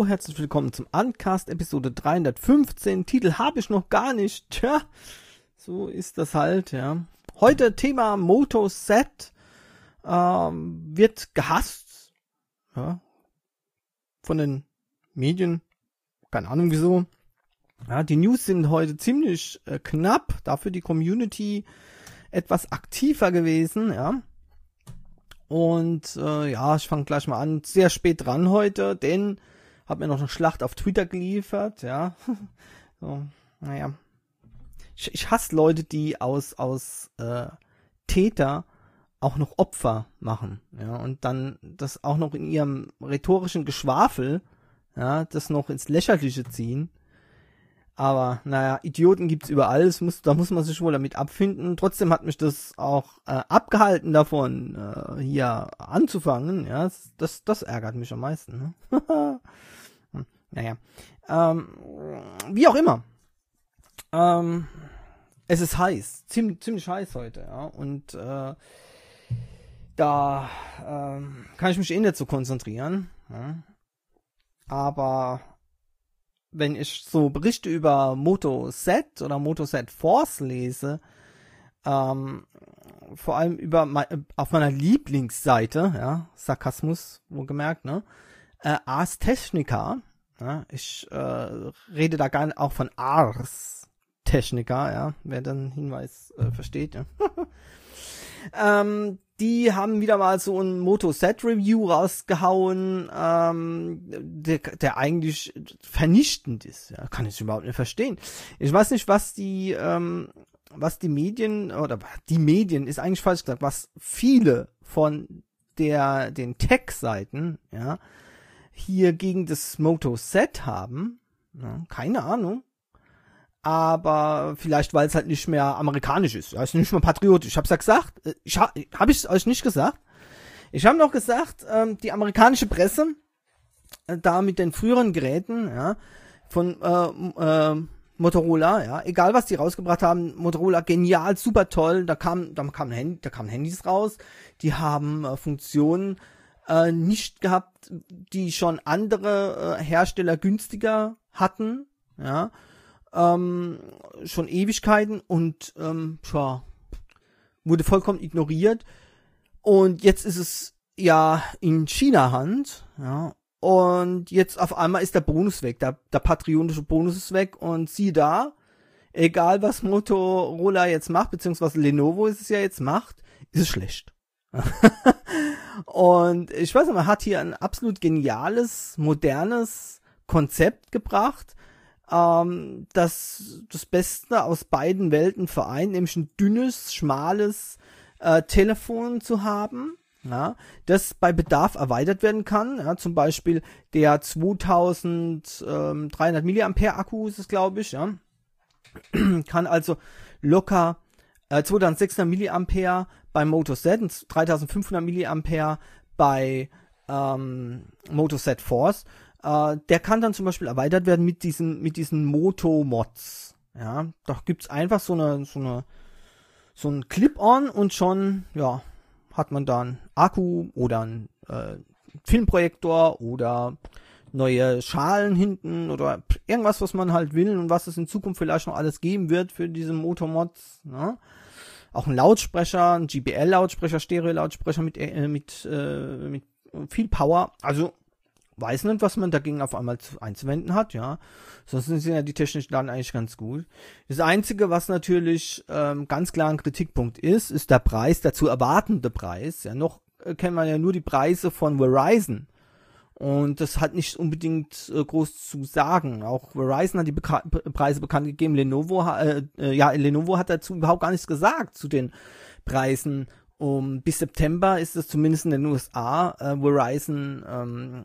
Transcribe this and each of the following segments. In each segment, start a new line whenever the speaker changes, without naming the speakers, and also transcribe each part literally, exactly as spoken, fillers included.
herzlich willkommen zum Uncast Episode dreihundertfünfzehn. Titel habe ich noch gar nicht. Tja, so ist das halt, ja. Heute Thema Moto Z, ähm, wird gehasst, ja, von den Medien, keine Ahnung wieso. Ja, die News sind heute ziemlich äh, knapp, dafür die Community etwas aktiver gewesen, ja. Und äh, ja, ich fange gleich mal an, sehr spät dran heute, denn habe mir noch eine Schlacht auf Twitter geliefert, ja. So, naja. Ich, ich hasse Leute, die aus aus äh, Täter auch noch Opfer machen, ja, und dann das auch noch in ihrem rhetorischen Geschwafel, ja, das noch ins Lächerliche ziehen. Aber, naja, Idioten gibt's überall, es muss, da muss man sich wohl damit abfinden. Trotzdem hat mich das auch äh, abgehalten davon, äh, hier anzufangen. Ja, das, das, das ärgert mich am meisten. Ne? hm, naja, ähm, wie auch immer. Ähm, es ist heiß, ziemlich, ziemlich heiß heute, ja, und äh, da ähm, kann ich mich eh nicht so konzentrieren. Ja? Aber wenn ich so Berichte über Moto Z oder Moto Z Force lese, ähm, vor allem über mein, auf meiner Lieblingsseite, ja, Sarkasmus, wohlgemerkt, ne, äh, Ars Technica, ja, ich äh, rede da gar nicht auch von Ars Technica, ja, wer den Hinweis äh, versteht, ja. ähm, Die haben wieder mal so ein Moto Z Review rausgehauen, ähm, der, der eigentlich vernichtend ist. Ja, kann ich überhaupt nicht verstehen. Ich weiß nicht, was die, ähm, was die Medien, oder die Medien ist eigentlich falsch gesagt, was viele von der, den Tech-Seiten, ja, hier gegen das Moto Z haben. Ja, keine Ahnung. Aber vielleicht, weil es halt nicht mehr amerikanisch ist. Ja, ist nicht mehr patriotisch. Ich hab's ja gesagt. Ich ha, hab ich euch nicht gesagt? Ich habe noch gesagt, ähm, die amerikanische Presse, äh, da mit den früheren Geräten, ja, von äh, äh, Motorola, ja, egal was die rausgebracht haben, Motorola genial, super toll. Da kam, da kamen Handy, da kamen Handys raus, die haben äh, Funktionen äh, nicht gehabt, die schon andere äh, Hersteller günstiger hatten, ja. Ähm, schon Ewigkeiten und ähm, tja, wurde vollkommen ignoriert und jetzt ist es ja in China Hand, ja, und jetzt auf einmal ist der Bonus weg, der, der patriotische Bonus ist weg und siehe da, egal was Motorola jetzt macht, beziehungsweise Lenovo ist es ja jetzt macht, ist es schlecht. Und ich weiß nicht, man hat hier ein absolut geniales, modernes Konzept gebracht, Ähm, das das Beste aus beiden Welten vereint, nämlich ein dünnes, schmales äh, Telefon zu haben, ja, das bei Bedarf erweitert werden kann, ja, zum Beispiel der zweitausenddreihundert Milliampere Akku ist es, glaube ich, ja, kann also locker äh, zweitausendsechshundert Milliampere bei Moto Z und dreitausendfünfhundert Milliampere bei ähm, Moto Z Force. Uh, der kann dann zum Beispiel erweitert werden mit diesen mit diesen Moto-Mods. Ja, da gibt's einfach so eine so eine so ein Clip-on und schon ja hat man dann Akku oder ein äh, Filmprojektor oder neue Schalen hinten oder irgendwas, was man halt will und was es in Zukunft vielleicht noch alles geben wird für diese Moto-Mods. Ne? Auch ein Lautsprecher, ein J B L-Lautsprecher, Stereo-Lautsprecher mit äh, mit äh, mit viel Power. Also weiß nicht, was man dagegen auf einmal zu, einzuwenden hat, ja. Sonst sind ja die technischen Daten eigentlich ganz gut. Das Einzige, was natürlich ähm, ganz klar ein Kritikpunkt ist, ist der Preis, der zu erwartende Preis. Ja, noch äh, kennt man ja nur die Preise von Verizon. Und das hat nicht unbedingt äh, groß zu sagen. Auch Verizon hat die Beka- Preise bekannt gegeben. Lenovo, äh, äh, ja, Lenovo hat dazu überhaupt gar nichts gesagt zu den Preisen. Um, bis September ist es zumindest in den U S A äh, Verizon ähm,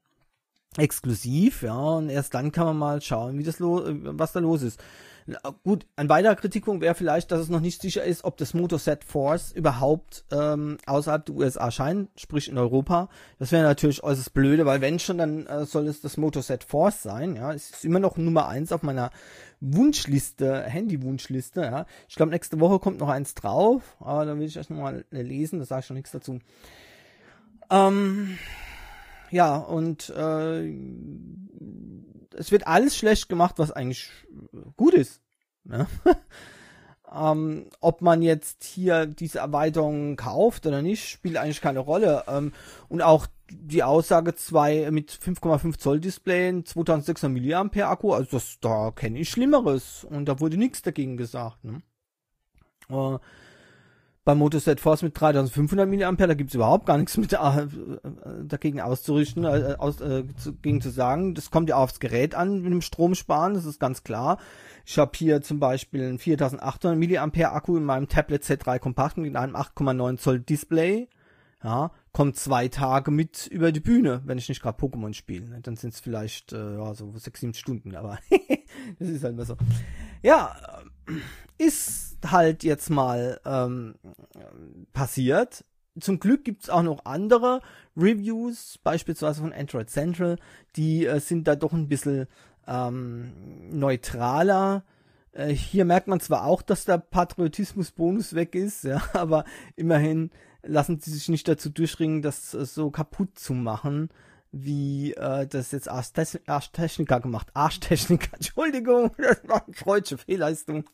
exklusiv, ja, und erst dann kann man mal schauen, wie das lo- was da los ist. Gut, ein weiterer Kritikpunkt wäre vielleicht, dass es noch nicht sicher ist, ob das Moto Z Force überhaupt ähm, außerhalb der U S A erscheint, sprich in Europa. Das wäre natürlich äußerst blöde, weil wenn schon, dann äh, soll es das Moto Z Force sein, ja. Es ist immer noch Nummer eins auf meiner Wunschliste, Handy-Wunschliste, ja. Ich glaube, nächste Woche kommt noch eins drauf, aber da will ich erst nochmal lesen, da sage ich schon nichts dazu. Ähm... ja, und äh, es wird alles schlecht gemacht, was eigentlich gut ist. Ja? ähm, ob man jetzt hier diese Erweiterung kauft oder nicht, spielt eigentlich keine Rolle. Ähm, und auch die Aussage zwei mit fünf Komma fünf Zoll Display, zweitausendsechshundert Milliampere Akku, also das, da kenne ich Schlimmeres. Und da wurde nichts dagegen gesagt. Ne? Äh, Beim Moto Z Force mit dreitausendfünfhundert Milliampere, da gibt's überhaupt gar nichts mit äh, dagegen auszurichten, äh, aus, äh, zu, gegen zu sagen. Das kommt ja aufs Gerät an mit dem Stromsparen, das ist ganz klar. Ich habe hier zum Beispiel einen viertausendachthundert Milliampere Akku in meinem Tablet Z drei Kompakt mit einem acht Komma neun Zoll Display. Ja, kommt zwei Tage mit über die Bühne, wenn ich nicht gerade Pokémon spiele. Dann sind es vielleicht äh, ja, so sechs, sieben Stunden, aber das ist halt mal so. Ja, ist halt jetzt mal ähm, passiert. Zum Glück gibt's auch noch andere Reviews, beispielsweise von Android Central, die äh, sind da doch ein bisschen ähm, neutraler. Äh, hier merkt man zwar auch, dass der Patriotismus-Bonus weg ist, ja, aber immerhin lassen sie sich nicht dazu durchringen, das äh, so kaputt zu machen, wie äh, das jetzt Arschtechniker gemacht. Arschtechniker, Entschuldigung, das war eine freudsche Fehlleistung.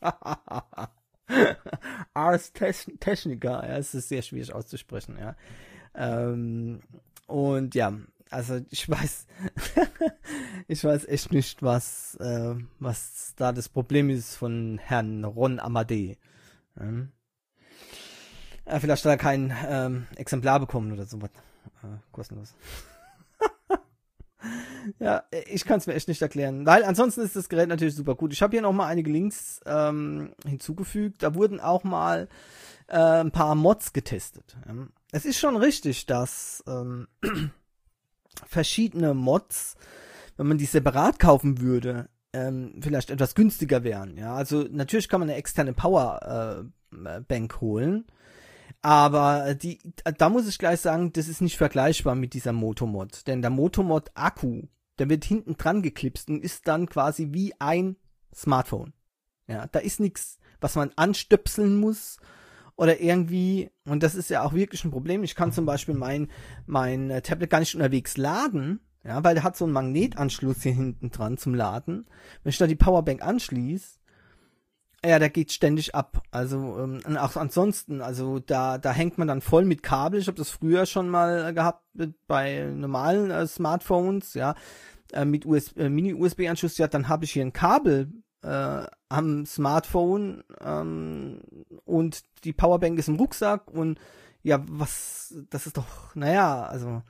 Arschtechniker, ja, es ist sehr schwierig auszusprechen, ja. Ähm, und ja, also ich weiß, ich weiß echt nicht, was, äh, was da das Problem ist von Herrn Ron Amadei. Ähm, äh, vielleicht hat er kein ähm, Exemplar bekommen oder sowas. Äh, kostenlos. Ja, ich kann es mir echt nicht erklären, weil ansonsten ist das Gerät natürlich super gut. Ich habe hier noch mal einige Links ähm, hinzugefügt. Da wurden auch mal äh, ein paar Mods getestet. Es ist schon richtig, dass ähm, verschiedene Mods, wenn man die separat kaufen würde, ähm, vielleicht etwas günstiger wären. Ja, also natürlich kann man eine externe Powerbank äh, holen. Aber die, da muss ich gleich sagen, das ist nicht vergleichbar mit dieser Motomod. Denn der Motomod Akku, der wird hinten dran geklipst und ist dann quasi wie ein Smartphone. Ja, da ist nichts, was man anstöpseln muss oder irgendwie, und das ist ja auch wirklich ein Problem. Ich kann zum Beispiel mein, mein Tablet gar nicht unterwegs laden, ja, weil der hat so einen Magnetanschluss hier hinten dran zum Laden. Wenn ich da die Powerbank anschließe, ja, der geht ständig ab. Also ähm, und auch ansonsten, also da da hängt man dann voll mit Kabel. Ich habe das früher schon mal gehabt bei normalen äh, Smartphones, ja, äh, mit U S B, äh, Mini-U S B-Anschluss. Ja, dann habe ich hier ein Kabel äh, am Smartphone ähm, und die Powerbank ist im Rucksack und ja, was, das ist doch, naja, also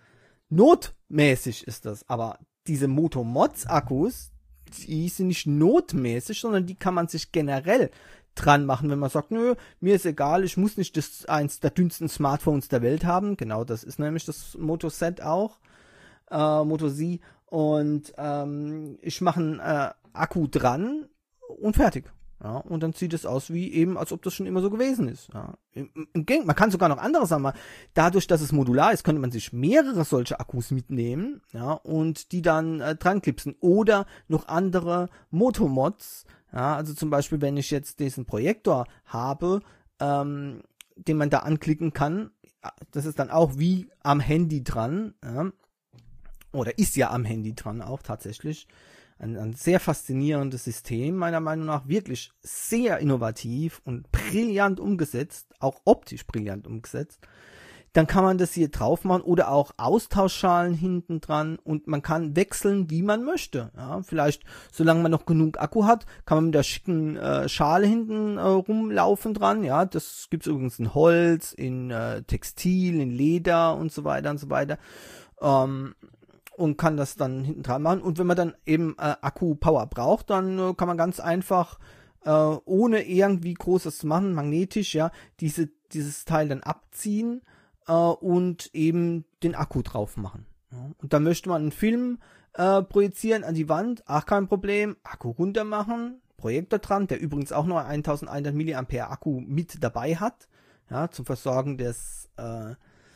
notmäßig ist das. Aber diese Moto Mods Akkus, die sind nicht notmäßig, sondern die kann man sich generell dran machen, wenn man sagt, nö, mir ist egal, ich muss nicht das eins der dünnsten Smartphones der Welt haben. Genau, das ist nämlich das Moto Z auch, äh, Moto Z. Und ähm, ich mache einen äh, Akku dran und fertig. Ja, und dann sieht es aus wie eben, als ob das schon immer so gewesen ist. Ja. Man kann sogar noch andere Sachen machen. Dadurch, dass es modular ist, könnte man sich mehrere solche Akkus mitnehmen, ja, und die dann äh, dran klipsen. Oder noch andere Motomods. Ja, also zum Beispiel, wenn ich jetzt diesen Projektor habe, ähm, den man da anklicken kann, das ist dann auch wie am Handy dran. Ja. Oder ist ja am Handy dran auch tatsächlich. Ein, ein sehr faszinierendes System, meiner Meinung nach, wirklich sehr innovativ und brillant umgesetzt, auch optisch brillant umgesetzt. Dann kann man das hier drauf machen oder auch Austauschschalen hinten dran und man kann wechseln, wie man möchte. Ja, vielleicht, solange man noch genug Akku hat, kann man mit der schicken äh, Schale hinten äh, rumlaufen dran. Ja, das gibt's übrigens in Holz, in äh, Textil, in Leder und so weiter und so weiter. Ähm, und kann das dann hinten dran machen. Und wenn man dann eben äh, Akku-Power braucht, dann äh, kann man ganz einfach, äh, ohne irgendwie Großes zu machen, magnetisch, ja, diese, dieses Teil dann abziehen äh, und eben den Akku drauf machen. Ja. Und dann möchte man einen Film äh, projizieren an die Wand, ach, kein Problem, Akku runter machen, Projektor dran, der übrigens auch noch eintausendeinhundert Milliampere Akku mit dabei hat, ja, zum Versorgen des äh,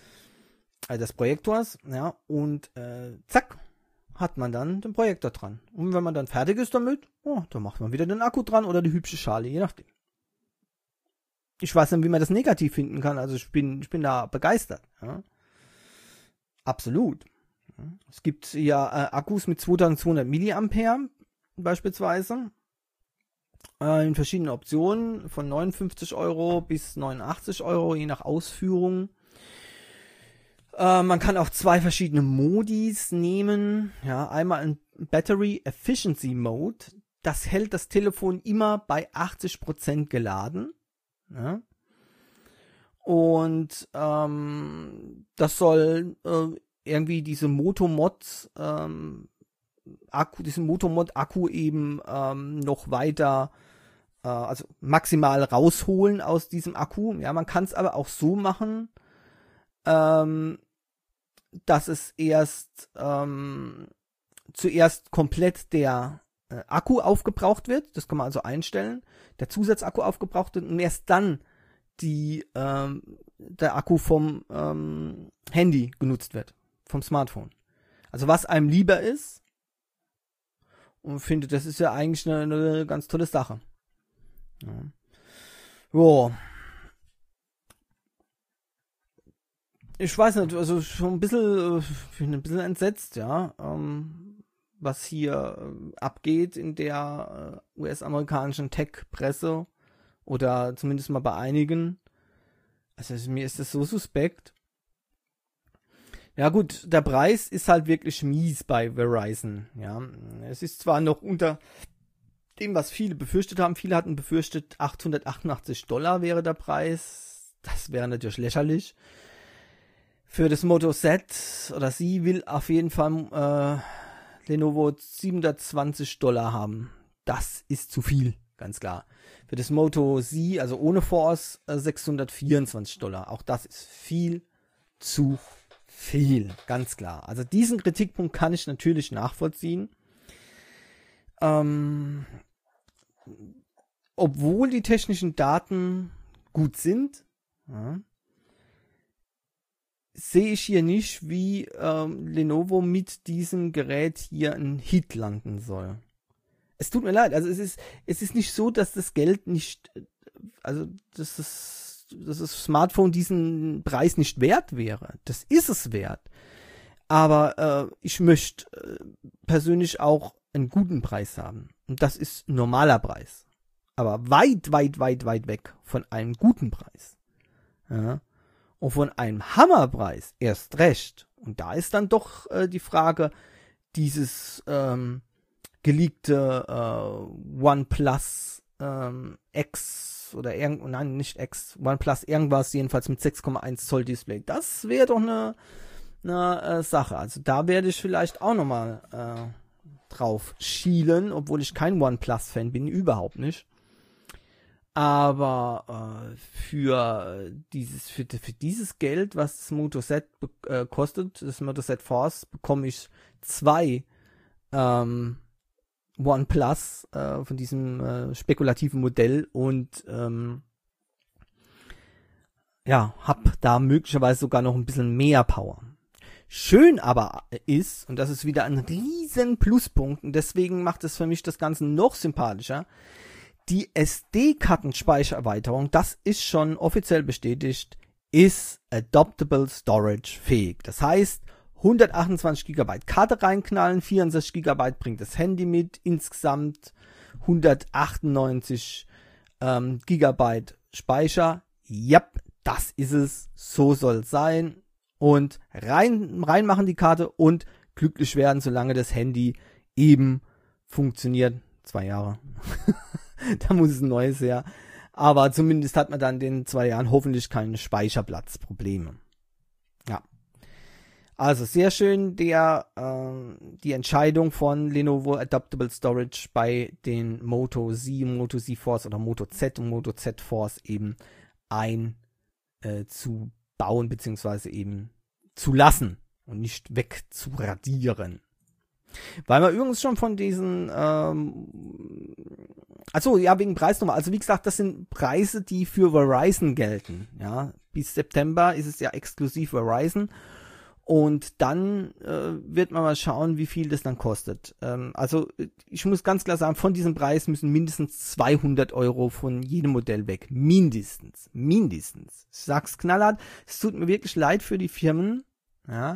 des Projektors, ja, und äh, zack, hat man dann den Projektor dran. Und wenn man dann fertig ist damit, oh, dann macht man wieder den Akku dran oder die hübsche Schale, je nachdem. Ich weiß nicht, wie man das negativ finden kann, also ich bin, ich bin da begeistert. Ja. Absolut. Es gibt ja äh, Akkus mit zweitausendzweihundert Milliampere beispielsweise äh, in verschiedenen Optionen von neunundfünfzig Euro bis neunundachtzig Euro, je nach Ausführung. Äh, man kann auch zwei verschiedene Modis nehmen. Ja, einmal ein Battery Efficiency Mode. Das hält das Telefon immer bei achtzig Prozent geladen. Ja. Und ähm, das soll äh, irgendwie diese Motomod ähm, Akku, diesen Motomod Akku eben ähm, noch weiter, äh, also maximal rausholen aus diesem Akku. Ja, man kann es aber auch so machen, ähm, dass es erst ähm, zuerst komplett der äh, Akku aufgebraucht wird. Das kann man also einstellen. Der Zusatzakku aufgebraucht wird und erst dann die ähm, der Akku vom ähm, Handy genutzt wird, vom Smartphone. Also was einem lieber ist, und finde, das ist ja eigentlich eine, eine ganz tolle Sache. Ja. Jo. Ich weiß nicht, also schon ein bisschen, ich bin ein bisschen entsetzt, ja, ähm, was hier äh, abgeht in der äh, U S-amerikanischen Tech-Presse. Oder zumindest mal bei einigen. Also mir ist das so suspekt. Ja gut, der Preis ist halt wirklich mies bei Verizon. Ja, es ist zwar noch unter dem, was viele befürchtet haben. Viele hatten befürchtet, achthundertachtundachtzig Dollar wäre der Preis. Das wäre natürlich lächerlich. Für das Moto Z oder sie will auf jeden Fall äh, Lenovo siebenhundertzwanzig Dollar haben. Das ist zu viel. Ganz klar. Für das Moto Z, also ohne Force, äh, sechshundertvierundzwanzig Dollar. Auch das ist viel zu viel. Ganz klar. Also diesen Kritikpunkt kann ich natürlich nachvollziehen. Ähm, obwohl die technischen Daten gut sind, ja, sehe ich hier nicht, wie ähm, Lenovo mit diesem Gerät hier einen Hit landen soll. Es tut mir leid, also es ist, es ist nicht so, dass das Geld nicht, also dass das, dass das Smartphone diesen Preis nicht wert wäre. Das ist es wert. Aber äh, ich möchte äh, persönlich auch einen guten Preis haben. Und das ist ein normaler Preis. Aber weit, weit, weit, weit weg von einem guten Preis. Ja. Und von einem Hammerpreis erst recht. Und da ist dann doch äh, die Frage, dieses ähm, geleakte äh, OnePlus ähm, X oder irgend, nein, nicht X, OnePlus irgendwas, jedenfalls mit sechs Komma eins Zoll Display. Das wäre doch eine, eine äh, Sache. Also da werde ich vielleicht auch nochmal äh, drauf schielen, obwohl ich kein OnePlus-Fan bin, überhaupt nicht. Aber äh, für dieses für, für dieses Geld, was das Moto Z äh, kostet, das Moto Z Force, bekomme ich zwei ähm, OnePlus äh, von diesem äh, spekulativen Modell und ähm, ja, hab da möglicherweise sogar noch ein bisschen mehr Power. Schön aber ist, und das ist wieder ein riesen Pluspunkt, und deswegen macht es für mich das Ganze noch sympathischer, die S D-Kartenspeichererweiterung, das ist schon offiziell bestätigt, ist Adaptable Storage fähig. Das heißt, hundertachtundzwanzig Gigabyte Karte reinknallen, vierundsechzig Gigabyte bringt das Handy mit, insgesamt hundertachtundneunzig ähm, Gigabyte Speicher. Yep, das ist es, so soll es sein. Und rein reinmachen die Karte und glücklich werden, solange das Handy eben funktioniert. Zwei Jahre. Da muss es ein neues her. Aber zumindest hat man dann in den zwei Jahren hoffentlich keine Speicherplatzprobleme. Ja. Also sehr schön der äh, die Entscheidung von Lenovo Adaptable Storage bei den Moto Z, Moto Z Force oder Moto Z und Moto Z Force eben ein äh, zu bauen beziehungsweise eben zu lassen und nicht wegzuradieren. Weil wir übrigens schon von diesen ähm, achso, ja, wegen Preis nochmal. Also wie gesagt, das sind Preise, die für Verizon gelten. Ja, bis September ist es ja exklusiv Verizon. Und dann äh, wird man mal schauen, wie viel das dann kostet. Ähm, also ich muss ganz klar sagen, von diesem Preis müssen mindestens zweihundert Euro von jedem Modell weg. Mindestens. Mindestens. Ich sag's knallhart. Es tut mir wirklich leid für die Firmen. Ja.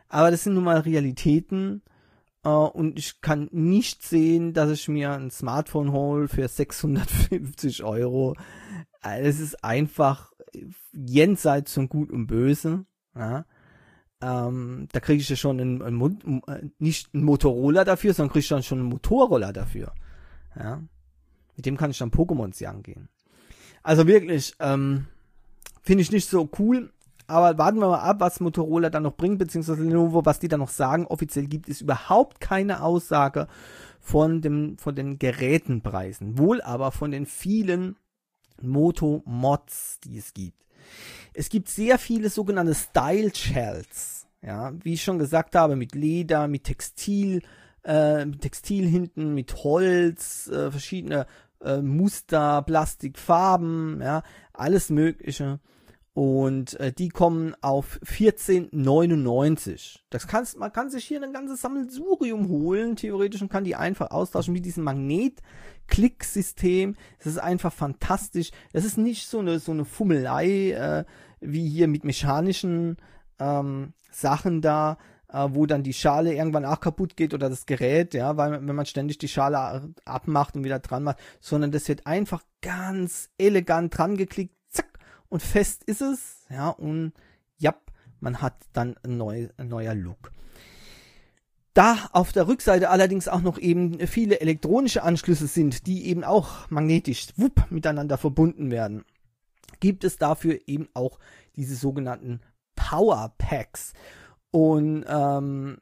Aber das sind nun mal Realitäten. Uh, und ich kann nicht sehen, dass ich mir ein Smartphone hole für sechshundertfünfzig Euro. Es ist einfach jenseits von Gut und Böse. Ja. Ähm, da kriege ich ja schon einen, einen, nicht einen Motorola dafür, sondern kriege ich dann schon einen Motorroller dafür. Ja. Mit dem kann ich dann Pokémons jagen gehen. Also wirklich, ähm, finde ich nicht so cool. Aber warten wir mal ab, was Motorola dann noch bringt, beziehungsweise Lenovo, was die dann noch sagen. Offiziell gibt es überhaupt keine Aussage von dem, von den Gerätenpreisen. Wohl aber von den vielen Moto-Mods, die es gibt. Es gibt sehr viele sogenannte Style Shells. Ja, wie ich schon gesagt habe, mit Leder, mit Textil, äh, mit Textil hinten, mit Holz, äh, verschiedene äh, Muster, Plastik, Farben, ja, alles Mögliche. Und äh, die kommen auf vierzehn neunundneunzig. Das kannst, man kann sich hier ein ganzes Sammelsurium holen, theoretisch, und kann die einfach austauschen mit diesem Magnet-Klick-System. Das ist einfach fantastisch. Das ist nicht so eine so eine Fummelei äh, wie hier mit mechanischen ähm, Sachen da, äh, wo dann die Schale irgendwann auch kaputt geht oder das Gerät, ja, weil wenn man ständig die Schale abmacht und wieder dran macht, sondern das wird einfach ganz elegant dran geklickt. Und fest ist es, ja, und ja, man hat dann ein, neu, ein neuer Look. Da auf der Rückseite allerdings auch noch eben viele elektronische Anschlüsse sind, die eben auch magnetisch wupp, miteinander verbunden werden, gibt es dafür eben auch diese sogenannten Power Packs. Und ähm,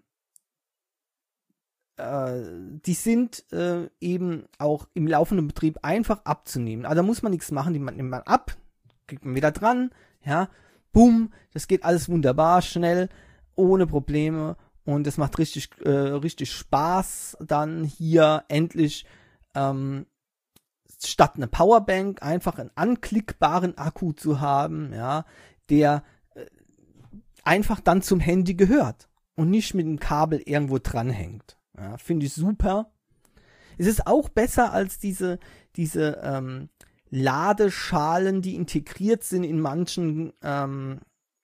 äh, die sind äh, eben auch im laufenden Betrieb einfach abzunehmen. Also da muss man nichts machen, die nimmt man ab, kriegt man wieder dran, ja, boom, das geht alles wunderbar, schnell, ohne Probleme, und es macht richtig, äh, richtig Spaß, dann hier endlich ähm, statt eine Powerbank einfach einen anklickbaren Akku zu haben, ja, der äh, einfach dann zum Handy gehört und nicht mit dem Kabel irgendwo dranhängt. Ja, finde ich super. Es ist auch besser als diese, diese, ähm, Ladeschalen, die integriert sind in manchen, ähm,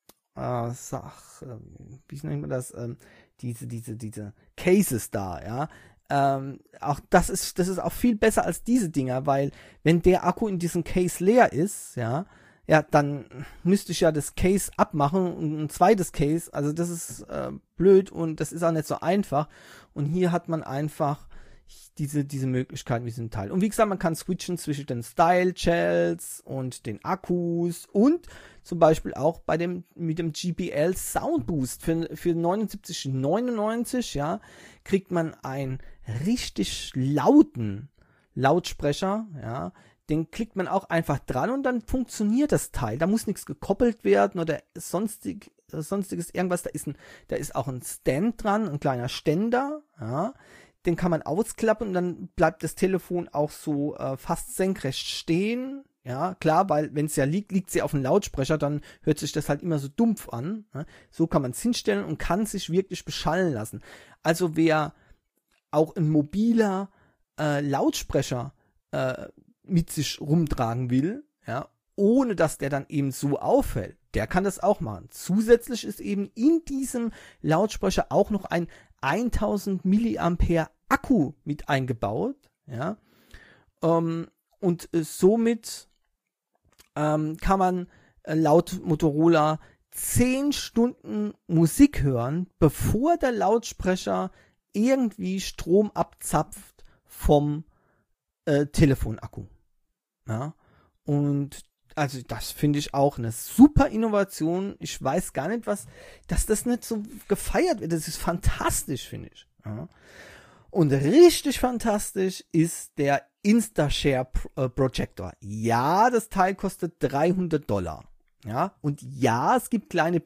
äh, Sach, äh, wie nennt man das, ähm, diese, diese, diese Cases da, ja. Ähm, auch das ist, das ist auch viel besser als diese Dinger, weil wenn der Akku in diesem Case leer ist, ja, ja, dann müsste ich ja das Case abmachen und ein zweites Case, also das ist äh, blöd und das ist auch nicht so einfach. Und hier hat man einfach diese, diese Möglichkeiten mit diesem Teil. Und wie gesagt, man kann switchen zwischen den Style Shells und den Akkus und zum Beispiel auch bei dem, mit dem J B L Sound Boost für, für neunundsiebzig neunundneunzig, ja, kriegt man einen richtig lauten Lautsprecher, ja, den klickt man auch einfach dran und dann funktioniert das Teil. Da muss nichts gekoppelt werden oder sonstig, sonstiges irgendwas. Da ist ein, da ist auch ein Stand dran, ein kleiner Ständer, ja. Den kann man ausklappen und dann bleibt das Telefon auch so äh, fast senkrecht stehen. Ja, klar, weil wenn es ja liegt, liegt sie auf dem Lautsprecher, dann hört sich das halt immer so dumpf an. Ja? So kann man es hinstellen und kann sich wirklich beschallen lassen. Also wer auch ein mobiler äh, Lautsprecher äh, mit sich rumtragen will, ja, ohne dass der dann eben so auffällt, der kann das auch machen. Zusätzlich ist eben in diesem Lautsprecher auch noch ein tausend Milliampere Akku mit eingebaut, ja, ähm, und äh, somit ähm, kann man äh, laut Motorola zehn Stunden Musik hören, bevor der Lautsprecher irgendwie Strom abzapft vom äh, Telefonakku, ja, und also das finde ich auch eine super Innovation. Ich weiß gar nicht, was, dass das nicht so gefeiert wird. Das ist fantastisch, finde ich. Ja. Und richtig fantastisch ist der Instashare Projector. Ja, das Teil kostet dreihundert Dollar. Ja, und ja, es gibt kleine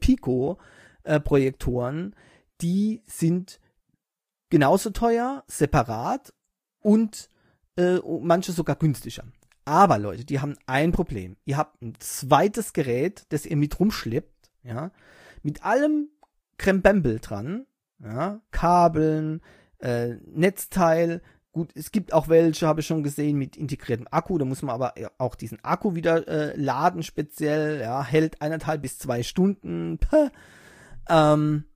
Pico-Projektoren, die sind genauso teuer, separat und äh, manche sogar günstiger. Aber Leute, die haben ein Problem. Ihr habt ein zweites Gerät, das ihr mit rumschleppt, ja, mit allem Krembembel dran, ja, Kabeln, äh, Netzteil. Gut, es gibt auch welche, habe ich schon gesehen, mit integriertem Akku. Da muss man aber auch diesen Akku wieder äh, laden speziell, ja, hält eineinhalb bis zwei Stunden. Ähm,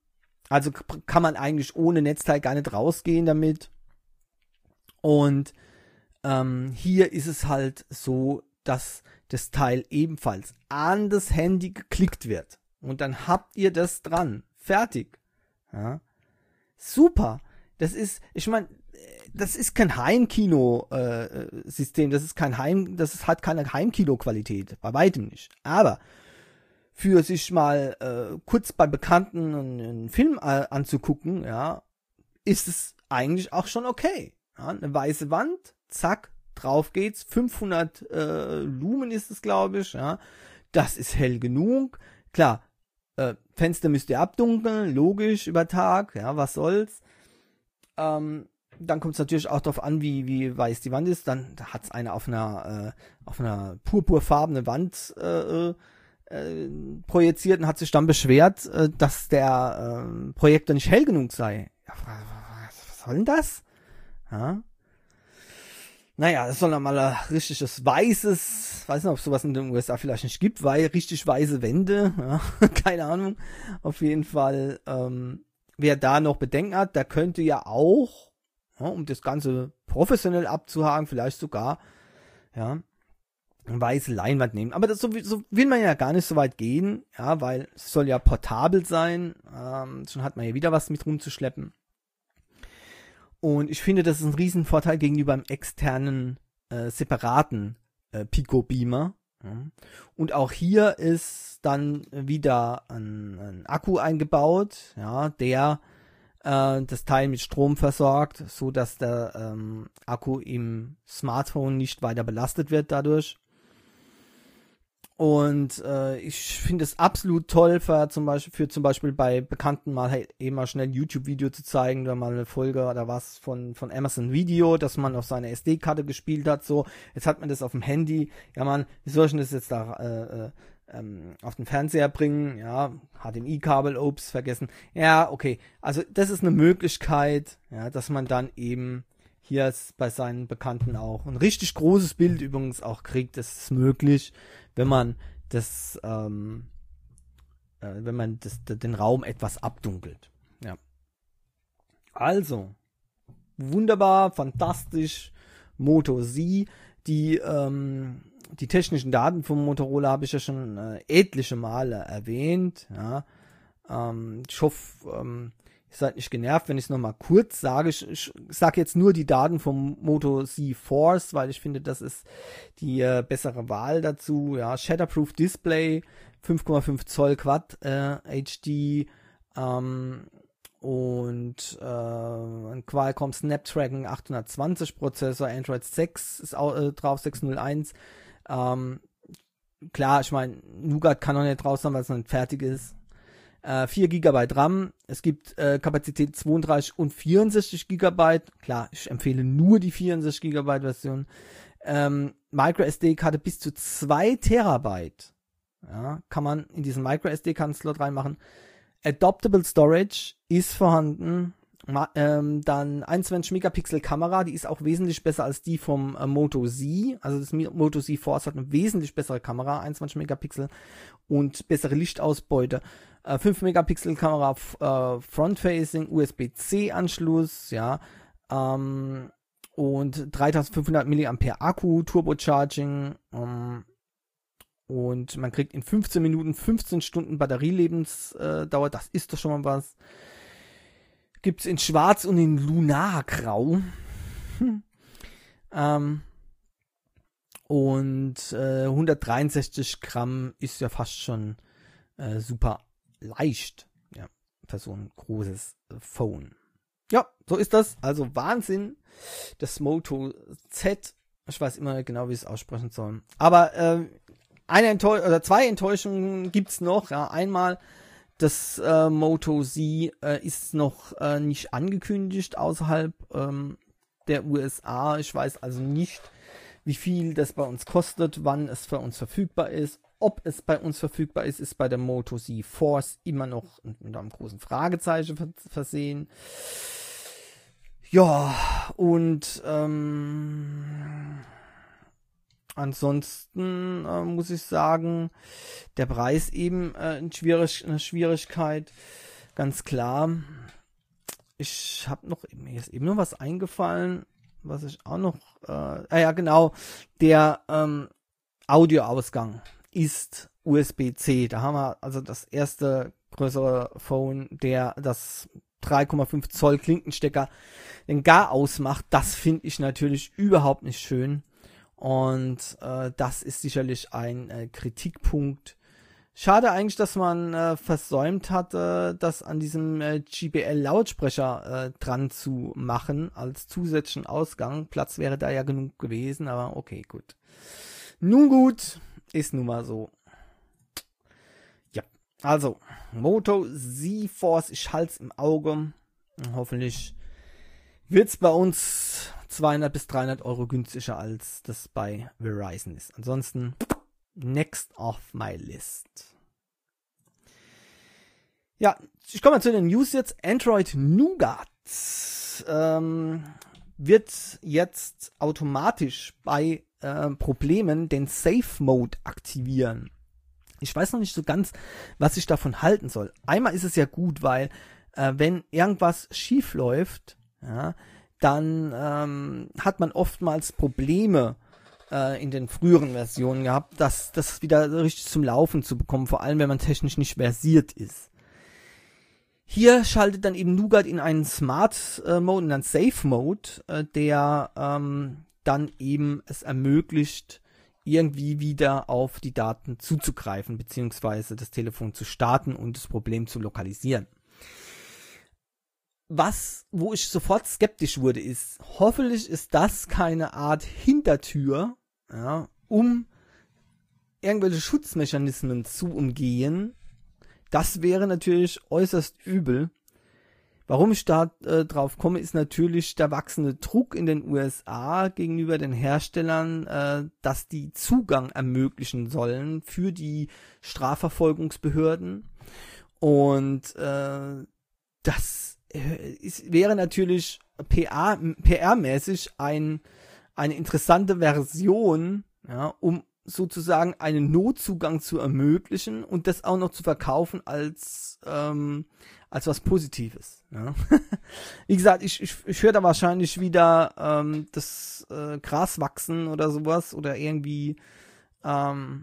Also kann man eigentlich ohne Netzteil gar nicht rausgehen damit. Und ähm, hier ist es halt so, dass das Teil ebenfalls an das Handy geklickt wird. Und dann habt ihr das dran. Fertig. Ja. Super. Das ist, ich meine, das ist kein Heimkino-System. Äh, das ist kein Heim, das ist, hat keine Heimkino-Qualität. Bei weitem nicht. Aber für sich mal äh, kurz bei Bekannten einen, einen Film äh, anzugucken, ja, ist es eigentlich auch schon okay. Ja, eine weiße Wand, zack, drauf geht's. fünfhundert äh, Lumen ist es, glaube ich. Ja, das ist hell genug. Klar, äh, Fenster müsst ihr abdunkeln, logisch, über Tag. Ja, was soll's. Ähm, dann kommt es natürlich auch darauf an, wie, wie weiß die Wand ist. Dann hat es eine auf einer, äh, auf einer purpurfarbene Wand äh, äh, projiziert und hat sich dann beschwert, äh, dass der äh, Projektor nicht hell genug sei. Ja, was soll denn das? Ja. Naja, das soll nochmal ein richtiges weißes, weiß nicht, ob es sowas in den U S A vielleicht nicht gibt, weil richtig weiße Wände, ja, keine Ahnung. Auf jeden Fall, ähm, wer da noch Bedenken hat, der könnte ja auch, ja, um das Ganze professionell abzuhaken, vielleicht sogar, ja, eine weiße Leinwand nehmen. Aber das so, so will man ja gar nicht so weit gehen, ja, weil es soll ja portabel sein, ähm, schon hat man ja wieder was mit rumzuschleppen. Und ich finde, das ist ein Riesenvorteil gegenüber einem externen, äh, separaten äh, Pico Beamer. Ja. Und auch hier ist dann wieder ein, ein Akku eingebaut, ja, der äh, das Teil mit Strom versorgt, so dass der ähm, Akku im Smartphone nicht weiter belastet wird dadurch. Und äh, ich finde es absolut toll, für zum Beispiel, für zum Beispiel bei Bekannten mal halt eben mal schnell ein YouTube-Video zu zeigen oder mal eine Folge oder was von, von Amazon Video, dass man auf seine S D-Karte gespielt hat. So, jetzt hat man das auf dem Handy. Ja, man, wie soll ich denn das jetzt da äh, äh, ähm, auf den Fernseher bringen? Ja, H D M I-Kabel, ups, vergessen. Ja, okay. Also das ist eine Möglichkeit, ja, dass man dann eben hier ist bei seinen Bekannten auch ein richtig großes Bild übrigens auch kriegt. Das ist möglich, wenn man das, ähm, äh, wenn man das, den Raum etwas abdunkelt. Ja. Also, wunderbar, fantastisch, Moto Z. Die, ähm, die technischen Daten vom Motorola habe ich ja schon äh, etliche Male erwähnt. Ja. Ähm, ich hoffe, ähm, ihr seid nicht genervt, wenn ich es nochmal kurz sage. Ich, ich sage jetzt nur die Daten vom Moto Z Force, weil ich finde, das ist die äh, bessere Wahl dazu. Ja, Shatterproof Display, fünf Komma fünf Zoll Quad äh, H D ähm, und äh, ein Qualcomm Snapdragon achthundertzwanzig Prozessor, Android sechs ist auch, äh, drauf, sechs null eins. Ähm, klar, ich meine, Nougat kann noch nicht drauf sein, weil es noch nicht fertig ist. Äh, vier Gigabyte RAM, es gibt äh, Kapazität zweiunddreißig und vierundsechzig Gigabyte, klar, ich empfehle nur die vierundsechzig Gigabyte Version, ähm, MicroSD-Karte bis zu zwei Terabyte, ja, kann man in diesen MicroSD-Karten-Slot reinmachen. Adaptable Storage ist vorhanden, Ma- ähm, dann einundzwanzig Megapixel Kamera, die ist auch wesentlich besser als die vom äh, Moto Z, also das Moto Z Force hat eine wesentlich bessere Kamera, einundzwanzig Megapixel und bessere Lichtausbeute. Äh, fünf Megapixel Kamera, äh, Front-Facing, U S B C Anschluss, ja, ähm, und dreitausendfünfhundert Milliampere Akku, Turbocharging, ähm, und man kriegt in fünfzehn Minuten fünfzehn Stunden Batterielebensdauer, äh, das ist doch schon mal was. Gibt's in Schwarz und in Lunargrau. Hm. Ähm, und äh, hundertdreiundsechzig Gramm ist ja fast schon äh, super leicht, ja, für so ein großes äh, Phone. Ja, so ist das. Also Wahnsinn. Das Moto Z. Ich weiß immer nicht genau, wie ich es aussprechen soll. Aber äh, eine Enttäuschung oder zwei Enttäuschungen gibt's noch. Ja, einmal das äh, Moto Z äh, ist noch äh, nicht angekündigt außerhalb ähm, der U S A. Ich weiß also nicht, wie viel das bei uns kostet, wann es für uns verfügbar ist. Ob es bei uns verfügbar ist, ist bei der Moto Z Force immer noch mit einem großen Fragezeichen versehen. Ja, und ähm, ansonsten äh, muss ich sagen, der Preis eben äh, eine, Schwierig- eine Schwierigkeit. Ganz klar. Ich habe noch, mir ist eben noch was eingefallen, was ich auch noch, äh, ah ja genau, der ähm, Audioausgang ist U S B C. Da haben wir also das erste größere Phone, der das drei Komma fünf Zoll Klinkenstecker den gar ausmacht. Das finde ich natürlich überhaupt nicht schön. Und äh, das ist sicherlich ein äh, Kritikpunkt. Schade eigentlich, dass man äh, versäumt hatte, das an diesem äh, J B L-Lautsprecher äh, dran zu machen, als zusätzlichen Ausgang. Platz wäre da ja genug gewesen, aber okay, gut. Nun gut, ist nun mal so. Ja, also, Moto Z-Force, ich halte es im Auge. Hoffentlich wird es bei uns zweihundert bis dreihundert Euro günstiger, als das bei Verizon ist. Ansonsten next off my list. Ja, ich komme mal zu den News jetzt. Android Nougat ähm, wird jetzt automatisch bei äh, Problemen den Safe Mode aktivieren. Ich weiß noch nicht so ganz, was ich davon halten soll. Einmal ist es ja gut, weil äh, wenn irgendwas schief läuft, ja, dann ähm, hat man oftmals Probleme äh, in den früheren Versionen gehabt, das, das wieder richtig zum Laufen zu bekommen, vor allem wenn man technisch nicht versiert ist. Hier schaltet dann eben Nougat in einen Smart äh, Mode, in einen Safe Mode, äh, der ähm, dann eben es ermöglicht, irgendwie wieder auf die Daten zuzugreifen, beziehungsweise das Telefon zu starten und das Problem zu lokalisieren. Was, wo ich sofort skeptisch wurde, ist, hoffentlich ist das keine Art Hintertür, ja, um irgendwelche Schutzmechanismen zu umgehen. Das wäre natürlich äußerst übel. Warum ich da äh, drauf komme, ist natürlich der wachsende Druck in den U S A gegenüber den Herstellern, äh, dass die Zugang ermöglichen sollen für die Strafverfolgungsbehörden. Und äh, das ist, wäre natürlich P R-mäßig ein, eine interessante Version, ja, um sozusagen einen Notzugang zu ermöglichen und das auch noch zu verkaufen als ähm, als was Positives. Ja. Wie gesagt, ich, ich, ich höre da wahrscheinlich wieder ähm, das äh, Gras wachsen oder sowas oder irgendwie ähm,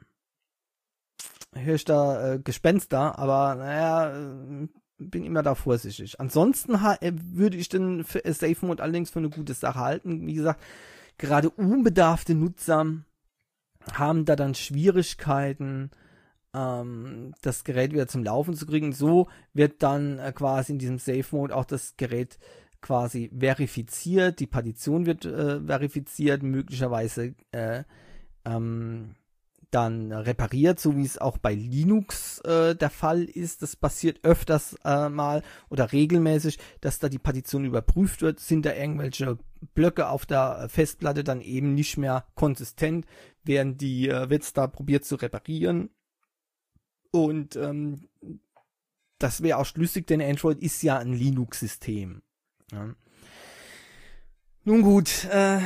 höre ich da äh, Gespenster, aber naja, äh, bin immer da vorsichtig. Ansonsten ha- würde ich den für, äh, Safe Mode allerdings für eine gute Sache halten. Wie gesagt, gerade unbedarfte Nutzer haben da dann Schwierigkeiten, ähm, das Gerät wieder zum Laufen zu kriegen. So wird dann äh, quasi in diesem Safe Mode auch das Gerät quasi verifiziert, die Partition wird äh, verifiziert, möglicherweise äh, ähm, dann repariert, so wie es auch bei Linux äh, der Fall ist. Das passiert öfters äh, mal oder regelmäßig, dass da die Partition überprüft wird. Sind da irgendwelche Blöcke auf der Festplatte dann eben nicht mehr konsistent, werden die, äh, wird's da probiert zu reparieren. Und ähm, das wäre auch schlüssig, denn Android ist ja ein Linux-System. Ja. Nun gut, äh,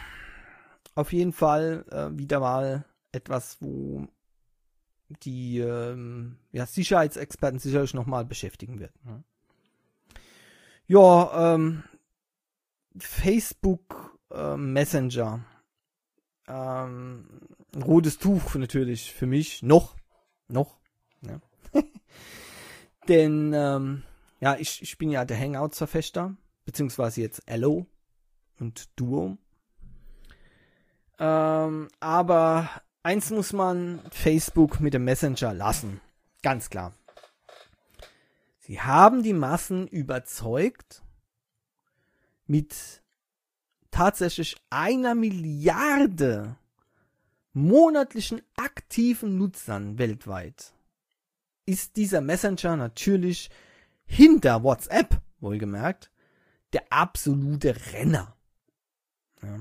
auf jeden Fall äh, wieder mal etwas, wo die ähm, ja, Sicherheitsexperten sicherlich nochmal beschäftigen werden. Ja, ähm, Facebook äh, Messenger. Ähm, ein rotes Tuch natürlich für mich. Noch. Noch. Ja. Denn ähm, ja, ich, ich bin ja der Hangouts-Verfechter, beziehungsweise jetzt Allo und Duo. Ähm, aber eins muss man Facebook mit dem Messenger lassen. Ganz klar. Sie haben die Massen überzeugt mit tatsächlich einer Milliarde monatlichen aktiven Nutzern weltweit. Ist dieser Messenger natürlich hinter WhatsApp, wohlgemerkt, der absolute Renner. Ja.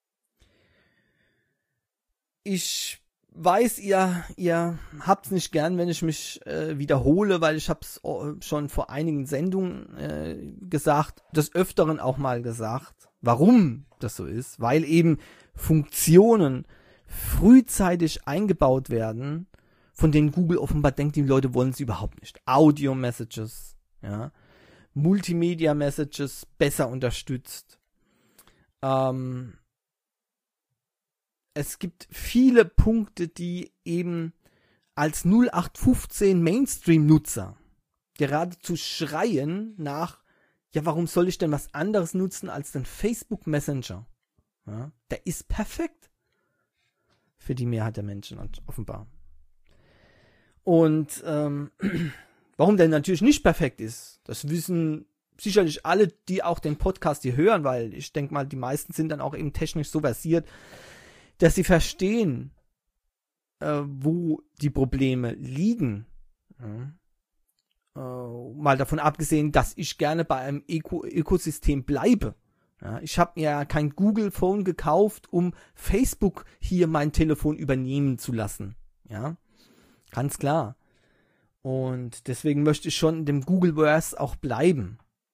Ich weiß, ihr, ihr habt's nicht gern, wenn ich mich äh, wiederhole, weil ich hab's schon vor einigen Sendungen äh, gesagt, des Öfteren auch mal gesagt, warum das so ist, weil eben Funktionen frühzeitig eingebaut werden, von denen Google offenbar denkt, die Leute wollen sie überhaupt nicht. Audio-Messages, ja, Multimedia-Messages besser unterstützt. Ähm, es gibt viele Punkte, die eben als null acht fünfzehn Mainstream-Nutzer geradezu schreien nach, ja, warum soll ich denn was anderes nutzen als den Facebook Messenger? Ja, der ist perfekt für die Mehrheit der Menschen, offenbar. Und ähm, warum der natürlich nicht perfekt ist, das wissen sicherlich alle, die auch den Podcast hier hören, weil ich denke mal, die meisten sind dann auch eben technisch so versiert, dass sie verstehen, äh, wo die Probleme liegen. Ja. Äh, mal davon abgesehen, dass ich gerne bei einem Öko- Ökosystem bleibe. Ja, ich habe mir ja kein Google Phone gekauft, um Facebook hier mein Telefon übernehmen zu lassen. Ja, ganz klar. Und deswegen möchte ich schon in dem Googleverse auch bleiben.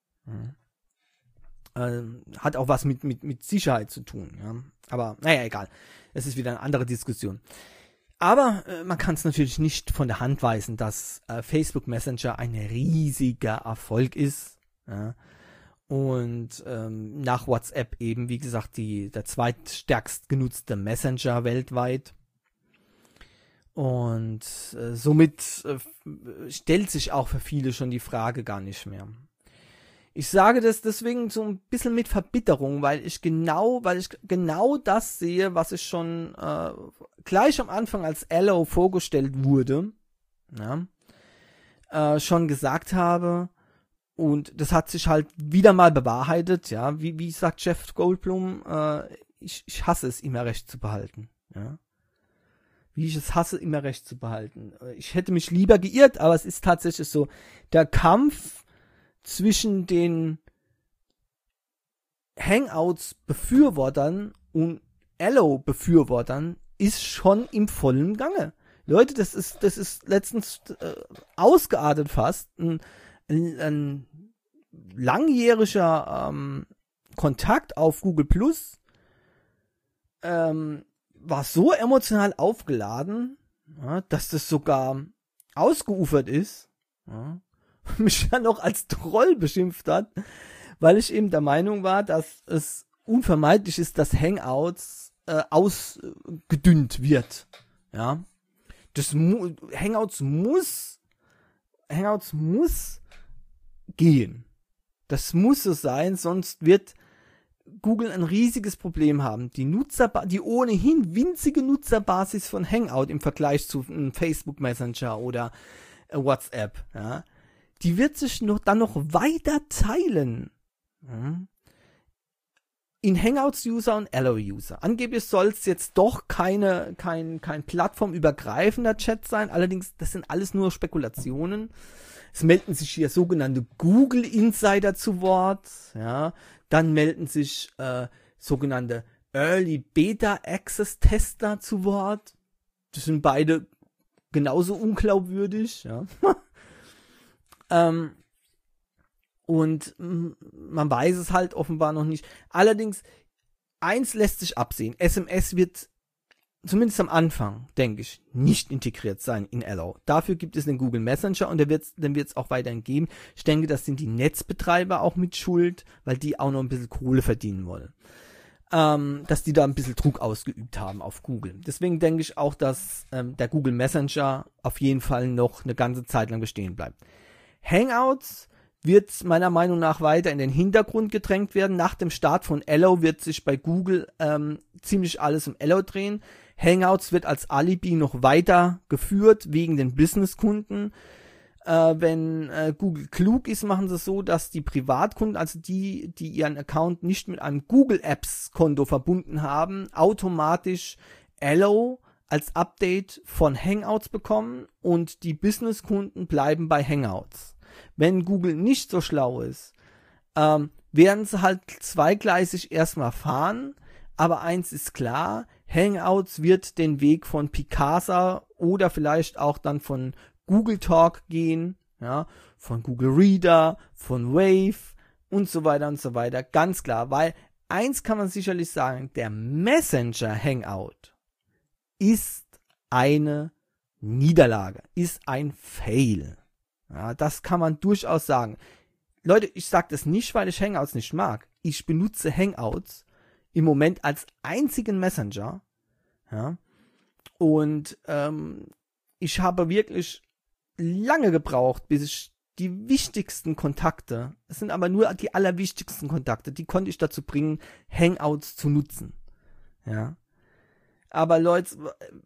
Ja. Ähm, hat auch was mit, mit, mit Sicherheit zu tun. Ja. Aber naja, egal. Es ist wieder eine andere Diskussion. Aber äh, man kann es natürlich nicht von der Hand weisen, dass äh, Facebook Messenger ein riesiger Erfolg ist. Ja. Und ähm, nach WhatsApp eben, wie gesagt, die, der zweitstärkst genutzte Messenger weltweit. Und äh, somit äh, stellt sich auch für viele schon die Frage gar nicht mehr. Ich sage das deswegen so ein bisschen mit Verbitterung, weil ich genau, weil ich genau das sehe, was ich schon äh, gleich am Anfang als Allo vorgestellt wurde, ja, äh, schon gesagt habe. Und das hat sich halt wieder mal bewahrheitet, ja, wie, wie sagt Jeff Goldblum, äh, ich, ich hasse es, immer recht zu behalten, ja. Wie ich es hasse, immer recht zu behalten. Ich hätte mich lieber geirrt, aber es ist tatsächlich so, der Kampf zwischen den Hangouts-Befürwortern und Allo-Befürwortern ist schon im vollen Gange. Leute, das ist, das ist letztens äh, ausgeartet fast, ein Ein, ein langjähriger ähm, Kontakt auf Google Plus ähm, war so emotional aufgeladen, ja, dass das sogar ausgeufert ist, ja, mich dann noch als Troll beschimpft hat, weil ich eben der Meinung war, dass es unvermeidlich ist, dass Hangouts äh, ausgedünnt wird. Ja, das mu- Hangouts muss Hangouts muss gehen. Das muss so sein, sonst wird Google ein riesiges Problem haben. Die Nutzer, die ohnehin winzige Nutzerbasis von Hangout im Vergleich zu einem Facebook Messenger oder äh, WhatsApp, ja, die wird sich noch dann noch weiter teilen. Ja. In Hangouts-User und Allo-User. Angeblich soll es jetzt doch keine, kein, kein plattformübergreifender Chat sein. Allerdings, das sind alles nur Spekulationen. Es melden sich hier sogenannte Google-Insider zu Wort. Ja. Dann melden sich äh, sogenannte Early Beta Access Tester zu Wort. Das sind beide genauso unglaubwürdig. Ja. ähm, Und man weiß es halt offenbar noch nicht. Allerdings, eins lässt sich absehen. S M S wird, zumindest am Anfang, denke ich, nicht integriert sein in Allo. Dafür gibt es den Google Messenger und den wird es auch weiterhin geben. Ich denke, das sind die Netzbetreiber auch mit schuld, weil die auch noch ein bisschen Kohle verdienen wollen. Ähm, dass die da ein bisschen Druck ausgeübt haben auf Google. Deswegen denke ich auch, dass ähm, der Google Messenger auf jeden Fall noch eine ganze Zeit lang bestehen bleibt. Hangouts wird meiner Meinung nach weiter in den Hintergrund gedrängt werden. Nach dem Start von Allo wird sich bei Google ähm, ziemlich alles um Allo drehen. Hangouts wird als Alibi noch weiter geführt wegen den Businesskunden. Äh, wenn äh, Google klug ist, machen sie es so, dass die Privatkunden, also die, die ihren Account nicht mit einem Google Apps Konto verbunden haben, automatisch Allo als Update von Hangouts bekommen und die Businesskunden bleiben bei Hangouts. Wenn Google nicht so schlau ist, ähm, werden sie halt zweigleisig erstmal fahren, aber eins ist klar, Hangouts wird den Weg von Picasa oder vielleicht auch dann von Google Talk gehen, ja, von Google Reader, von Wave und so weiter und so weiter, ganz klar, weil eins kann man sicherlich sagen, der Messenger Hangout ist eine Niederlage, ist ein Fail. Ja, das kann man durchaus sagen. Leute, ich sage das nicht, weil ich Hangouts nicht mag. Ich benutze Hangouts im Moment als einzigen Messenger. Ja, und ähm, ich habe wirklich lange gebraucht, bis ich die wichtigsten Kontakte, es sind aber nur die allerwichtigsten Kontakte, die konnte ich dazu bringen, Hangouts zu nutzen. Ja. Aber Leute,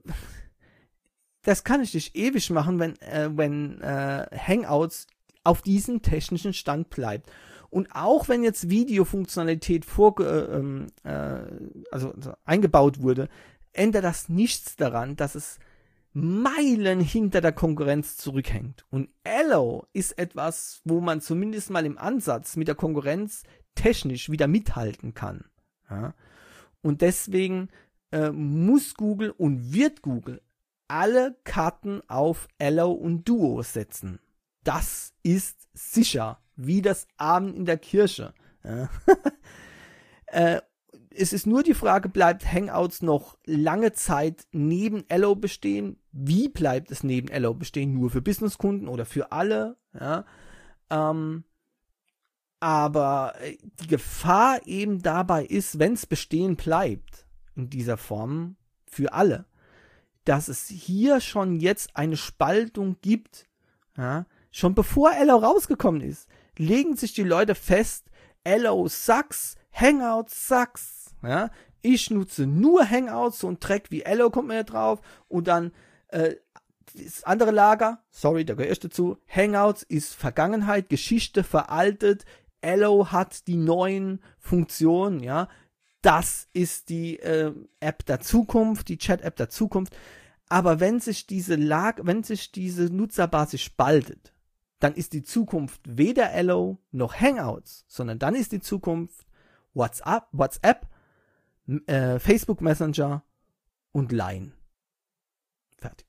das kann ich nicht ewig machen, wenn, äh, wenn äh, Hangouts auf diesem technischen Stand bleibt. Und auch wenn jetzt Videofunktionalität vorge äh, äh, also, also eingebaut wurde, ändert das nichts daran, dass es Meilen hinter der Konkurrenz zurückhängt. Und Allo ist etwas, wo man zumindest mal im Ansatz mit der Konkurrenz technisch wieder mithalten kann. Ja? Und deswegen äh, muss Google und wird Google alle Karten auf Allo und Duo setzen. Das ist sicher, wie das Abend in der Kirche. Ja? äh, Es ist nur die Frage, bleibt Hangouts noch lange Zeit neben Allo bestehen? Wie bleibt es neben Allo bestehen? Nur für Businesskunden oder für alle? Ja? Ähm, aber die Gefahr eben dabei ist, wenn es bestehen bleibt, in dieser Form für alle, dass es hier schon jetzt eine Spaltung gibt. Ja? Schon bevor Allo rausgekommen ist, legen sich die Leute fest, Allo sucks, Hangouts sucks. Ja, ich nutze nur Hangouts, so ein Track wie Allo kommt mir ja drauf und dann äh, das andere Lager, sorry, da gehöre ich dazu, Hangouts ist Vergangenheit, Geschichte, veraltet, Allo hat die neuen Funktionen, ja, das ist die äh, App der Zukunft, die Chat-App der Zukunft, aber wenn sich diese Lag, wenn sich diese Nutzerbasis spaltet, dann ist die Zukunft weder Allo noch Hangouts, sondern dann ist die Zukunft WhatsApp, WhatsApp, äh, Facebook Messenger und Line. Fertig.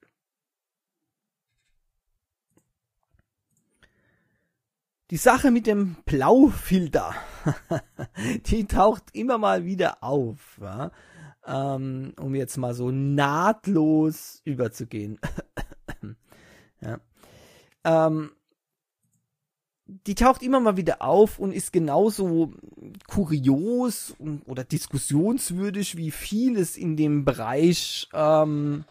Die Sache mit dem Blaufilter, die taucht immer mal wieder auf, ja? ähm, um jetzt mal so nahtlos überzugehen. ja. ähm, Die taucht immer mal wieder auf und ist genauso kurios oder diskussionswürdig wie vieles in dem Bereich, ähm,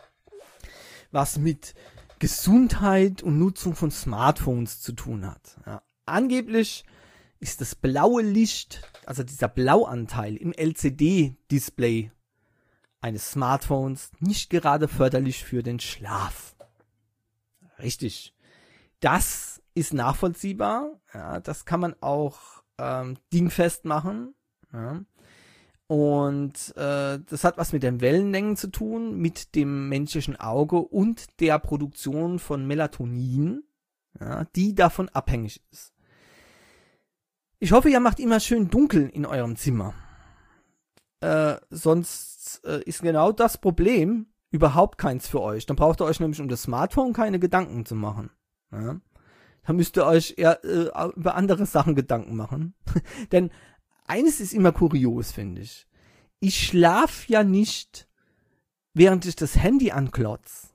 was mit Gesundheit und Nutzung von Smartphones zu tun hat. Ja. Angeblich ist das blaue Licht, also dieser Blauanteil im L C D-Display eines Smartphones nicht gerade förderlich für den Schlaf. Richtig. Das ist nachvollziehbar, ja, das kann man auch ähm, dingfest machen. Ja. Und äh, das hat was mit den Wellenlängen zu tun, mit dem menschlichen Auge und der Produktion von Melatonin, ja, die davon abhängig ist. Ich hoffe, ihr macht immer schön dunkel in eurem Zimmer. Äh, sonst äh, ist genau das Problem überhaupt keins für euch. Dann braucht ihr euch nämlich um das Smartphone keine Gedanken zu machen. Ja. Dann müsst ihr euch eher äh, über andere Sachen Gedanken machen. Denn eines ist immer kurios, finde ich. Ich schlafe ja nicht, während ich das Handy anklotz.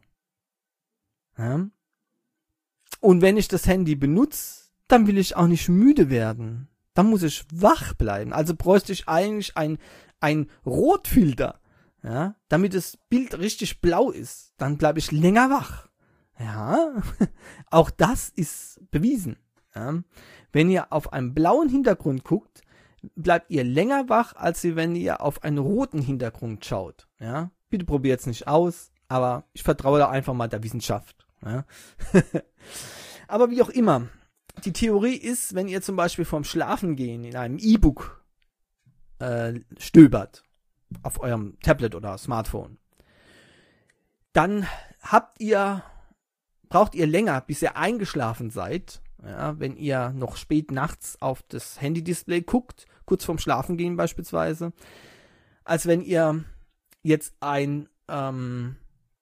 Ja? Und wenn ich das Handy benutze, dann will ich auch nicht müde werden. Dann muss ich wach bleiben. Also bräuchte ich eigentlich ein, ein Rotfilter, ja? Damit das Bild richtig blau ist. Dann bleibe ich länger wach. Ja, auch das ist bewiesen. Ja? Wenn ihr auf einen blauen Hintergrund guckt, bleibt ihr länger wach, als wenn ihr auf einen roten Hintergrund schaut. Ja? Bitte probiert es nicht aus, aber ich vertraue da einfach mal der Wissenschaft. Ja? Aber wie auch immer, die Theorie ist, wenn ihr zum Beispiel vorm Schlafengehen in einem E-Book äh, stöbert, auf eurem Tablet oder Smartphone, dann habt ihr braucht ihr länger, bis ihr eingeschlafen seid, ja, wenn ihr noch spät nachts auf das Handy-Display guckt, kurz vorm Schlafengehen beispielsweise, als wenn ihr jetzt ein, ähm,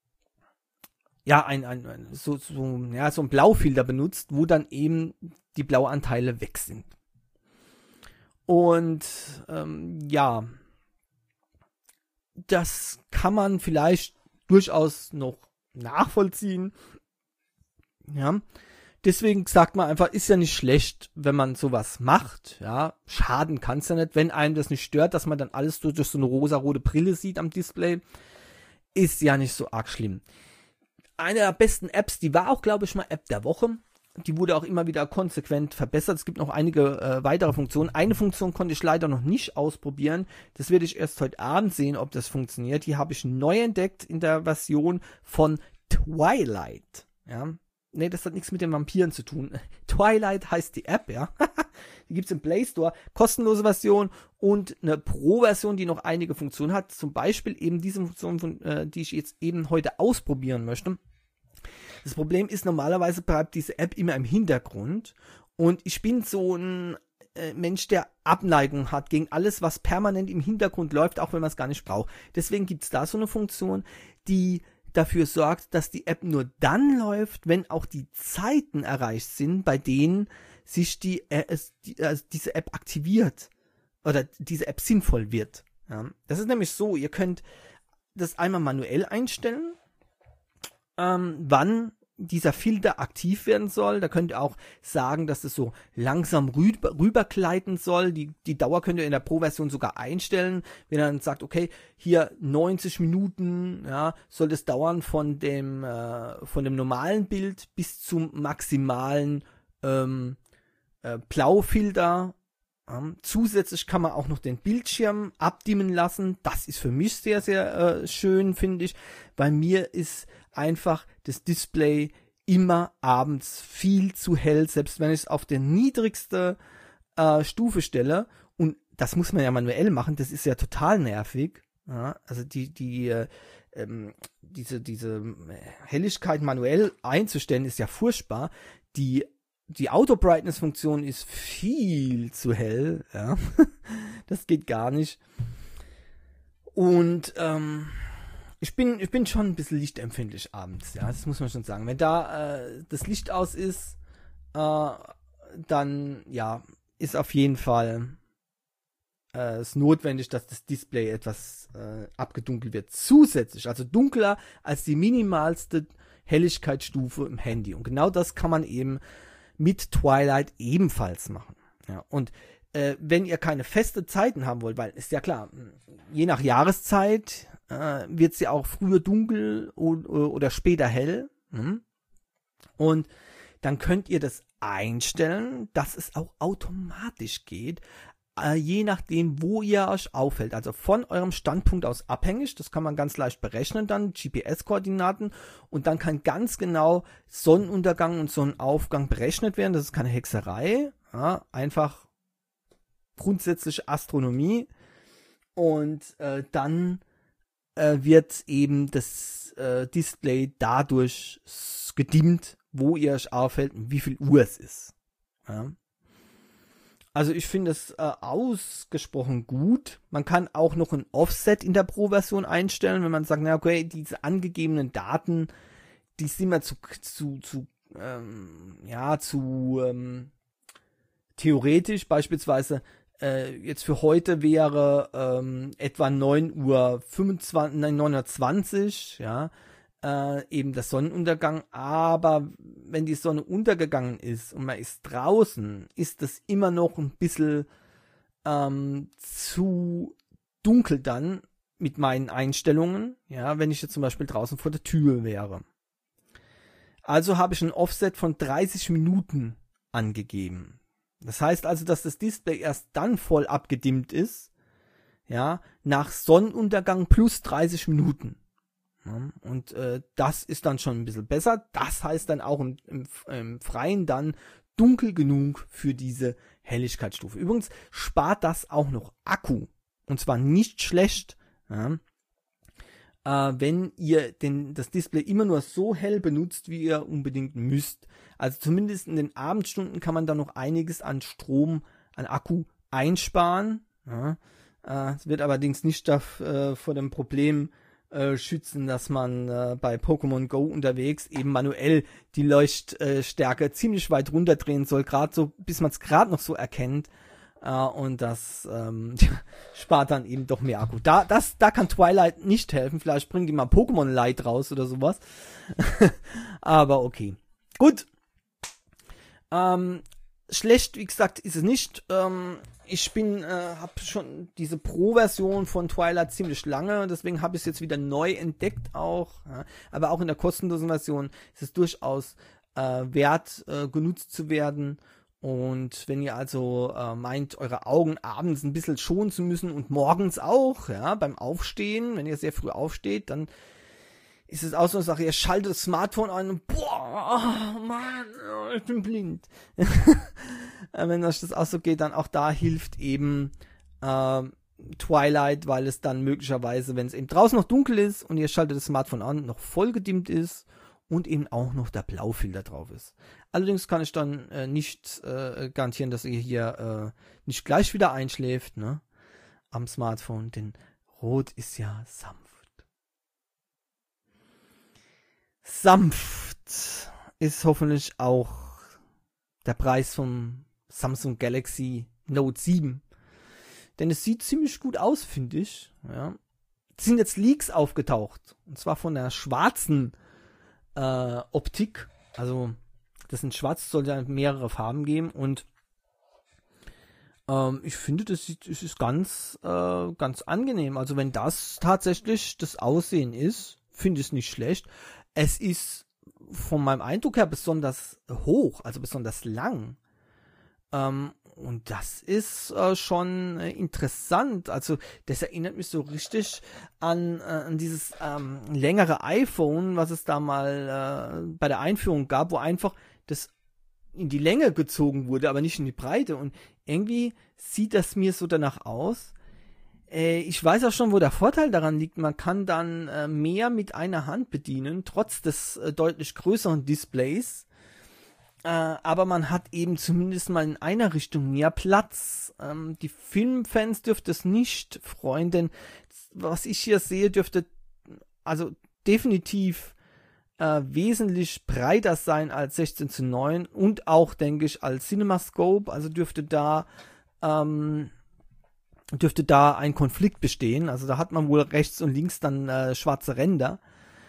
ja, ein, ein, ein so, so, ja, so ein Blaufilter benutzt, wo dann eben die Blauanteile weg sind. Und ähm, ja, das kann man vielleicht durchaus noch nachvollziehen. Ja, deswegen sagt man einfach, ist ja nicht schlecht, wenn man sowas macht, ja, schaden kann's ja nicht, wenn einem das nicht stört, dass man dann alles durch, durch so eine rosa-rote Brille sieht am Display, ist ja nicht so arg schlimm. Eine der besten Apps, die war auch, glaube ich, mal App der Woche, die wurde auch immer wieder konsequent verbessert, es gibt noch einige äh, weitere Funktionen, eine Funktion konnte ich leider noch nicht ausprobieren, das werde ich erst heute Abend sehen, ob das funktioniert, die habe ich neu entdeckt in der Version von Twilight, ja. Nee, das hat nichts mit den Vampiren zu tun. Twilight heißt die App, ja. Die gibt's im Play Store. Kostenlose Version und eine Pro-Version, die noch einige Funktionen hat. Zum Beispiel eben diese Funktion, von, äh, die ich jetzt eben heute ausprobieren möchte. Das Problem ist, normalerweise bleibt diese App immer im Hintergrund. Und ich bin so ein äh, Mensch, der Abneigung hat gegen alles, was permanent im Hintergrund läuft, auch wenn man es gar nicht braucht. Deswegen gibt's da so eine Funktion, die dafür sorgt, dass die App nur dann läuft, wenn auch die Zeiten erreicht sind, bei denen sich die, äh, die äh, diese App aktiviert oder diese App sinnvoll wird. Ja. Das ist nämlich so, ihr könnt das einmal manuell einstellen, ähm, wann dieser Filter aktiv werden soll. Da könnt ihr auch sagen, dass es so langsam rüber, rübergleiten soll. Die, die Dauer könnt ihr in der Pro-Version sogar einstellen. Wenn ihr dann sagt, okay, hier neunzig Minuten, ja, soll das dauern von dem, äh, von dem normalen Bild bis zum maximalen ähm, äh, Blaufilter. Ähm, zusätzlich kann man auch noch den Bildschirm abdimmen lassen. Das ist für mich sehr, sehr äh, schön, finde ich. Bei mir ist einfach das Display immer abends viel zu hell, selbst wenn ich es auf der niedrigste äh, Stufe stelle. Und das muss man ja manuell machen, das ist ja total nervig. Ja, also die, die, äh, ähm, diese, diese Helligkeit manuell einzustellen, ist ja furchtbar. Die Die Auto-Brightness-Funktion ist viel zu hell, ja. Das geht gar nicht. Und ähm, ich bin ich bin schon ein bisschen lichtempfindlich abends, ja, das muss man schon sagen. Wenn da äh, das Licht aus ist, äh, dann ja, ist auf jeden Fall äh, es notwendig, dass das Display etwas äh, abgedunkelt wird. Zusätzlich, also dunkler als die minimalste Helligkeitsstufe im Handy. Und genau das kann man eben mit Twilight ebenfalls machen. Ja, und äh, wenn ihr keine feste Zeiten haben wollt, weil ist ja klar, je nach Jahreszeit äh, wird es ja auch früher dunkel oder, oder später hell. Hm? Und dann könnt ihr das einstellen, dass es auch automatisch geht, äh, je nachdem, wo ihr euch aufhält. Also von eurem Standpunkt aus abhängig, das kann man ganz leicht berechnen dann, G P S-Koordinaten, und dann kann ganz genau Sonnenuntergang und Sonnenaufgang berechnet werden. Das ist keine Hexerei, ja, einfach grundsätzlich Astronomie, und äh, dann äh, wird eben das äh, Display dadurch gedimmt, wo ihr euch aufhält und wie viel Uhr es ist. Ja. Also ich finde es äh, ausgesprochen gut. Man kann auch noch ein Offset in der Pro-Version einstellen, wenn man sagt, na okay, diese angegebenen Daten, die sind mir zu, zu, zu ähm, ja, zu ähm, theoretisch. Beispielsweise äh, jetzt für heute wäre ähm, etwa neun Uhr fünfundzwanzig, nein, neun Uhr zwanzig, ja, Äh, eben der Sonnenuntergang, aber wenn die Sonne untergegangen ist und man ist draußen, ist das immer noch ein bisschen ähm, zu dunkel dann mit meinen Einstellungen, ja, wenn ich jetzt zum Beispiel draußen vor der Tür wäre. Also habe ich ein Offset von dreißig Minuten angegeben. Das heißt also, dass das Display erst dann voll abgedimmt ist, ja, nach Sonnenuntergang plus dreißig Minuten. Und äh, das ist dann schon ein bisschen besser. Das heißt dann auch im, im, im Freien dann dunkel genug für diese Helligkeitsstufe. Übrigens spart das auch noch Akku. Und zwar nicht schlecht, ja, äh, wenn ihr den, das Display immer nur so hell benutzt, wie ihr unbedingt müsst. Also zumindest in den Abendstunden kann man da noch einiges an Strom, an Akku einsparen. Ja. Äh, es wird allerdings nicht da, äh, vor dem Problem schützen, dass man äh, bei Pokémon Go unterwegs eben manuell die Leuchtstärke äh, ziemlich weit runterdrehen soll, gerade so, bis man es gerade noch so erkennt, äh, und das ähm, spart dann eben doch mehr Akku. Da, das, da kann Twilight nicht helfen, vielleicht bringen die mal Pokémon Light raus oder sowas, aber okay. Gut, Ähm, schlecht, wie gesagt, ist es nicht. Ähm, ich bin, äh, habe schon diese Pro-Version von Twilight ziemlich lange, deswegen habe ich es jetzt wieder neu entdeckt auch. Ja. Aber auch in der kostenlosen Version ist es durchaus äh, wert, äh, genutzt zu werden. Und wenn ihr also äh, meint, eure Augen abends ein bisschen schonen zu müssen und morgens auch, ja, beim Aufstehen, wenn ihr sehr früh aufsteht, dann ist es auch so eine Sache, ihr schaltet das Smartphone an und boah, oh Mann, ich bin blind. Wenn euch das auch so geht, dann auch da hilft eben äh, Twilight, weil es dann möglicherweise, wenn es eben draußen noch dunkel ist und ihr schaltet das Smartphone an, noch voll gedimmt ist und eben auch noch der Blaufilter drauf ist. Allerdings kann ich dann äh, nicht äh, garantieren, dass ihr hier äh, nicht gleich wieder einschläft, ne, am Smartphone, denn Rot ist ja sanft. Sanft ist hoffentlich auch der Preis vom Samsung Galaxy Note sieben. Denn es sieht ziemlich gut aus, finde ich. Ja. Es sind jetzt Leaks aufgetaucht. Und zwar von der schwarzen äh, Optik. Also, das in Schwarz soll ja mehrere Farben geben. Und ähm, ich finde, das, sieht, das ist ganz, äh, ganz angenehm. Also, wenn das tatsächlich das Aussehen ist, finde ich es nicht schlecht. Es ist von meinem Eindruck her besonders hoch, also besonders lang. Ähm, und das ist äh, schon äh, interessant. Also das erinnert mich so richtig an, äh, an dieses ähm, längere iPhone, was es da mal äh, bei der Einführung gab, wo einfach das in die Länge gezogen wurde, aber nicht in die Breite. Und irgendwie sieht das mir so danach aus. Ich weiß auch schon, wo der Vorteil daran liegt. Man kann dann äh, mehr mit einer Hand bedienen, trotz des äh, deutlich größeren Displays. Äh, aber man hat eben zumindest mal in einer Richtung mehr Platz. Ähm, die Filmfans dürfte es nicht freuen, denn was ich hier sehe, dürfte also definitiv äh, wesentlich breiter sein als sechzehn zu neun und auch, denke ich, als CinemaScope. Also dürfte da ähm, dürfte da ein Konflikt bestehen. Also da hat man wohl rechts und links dann äh, schwarze Ränder.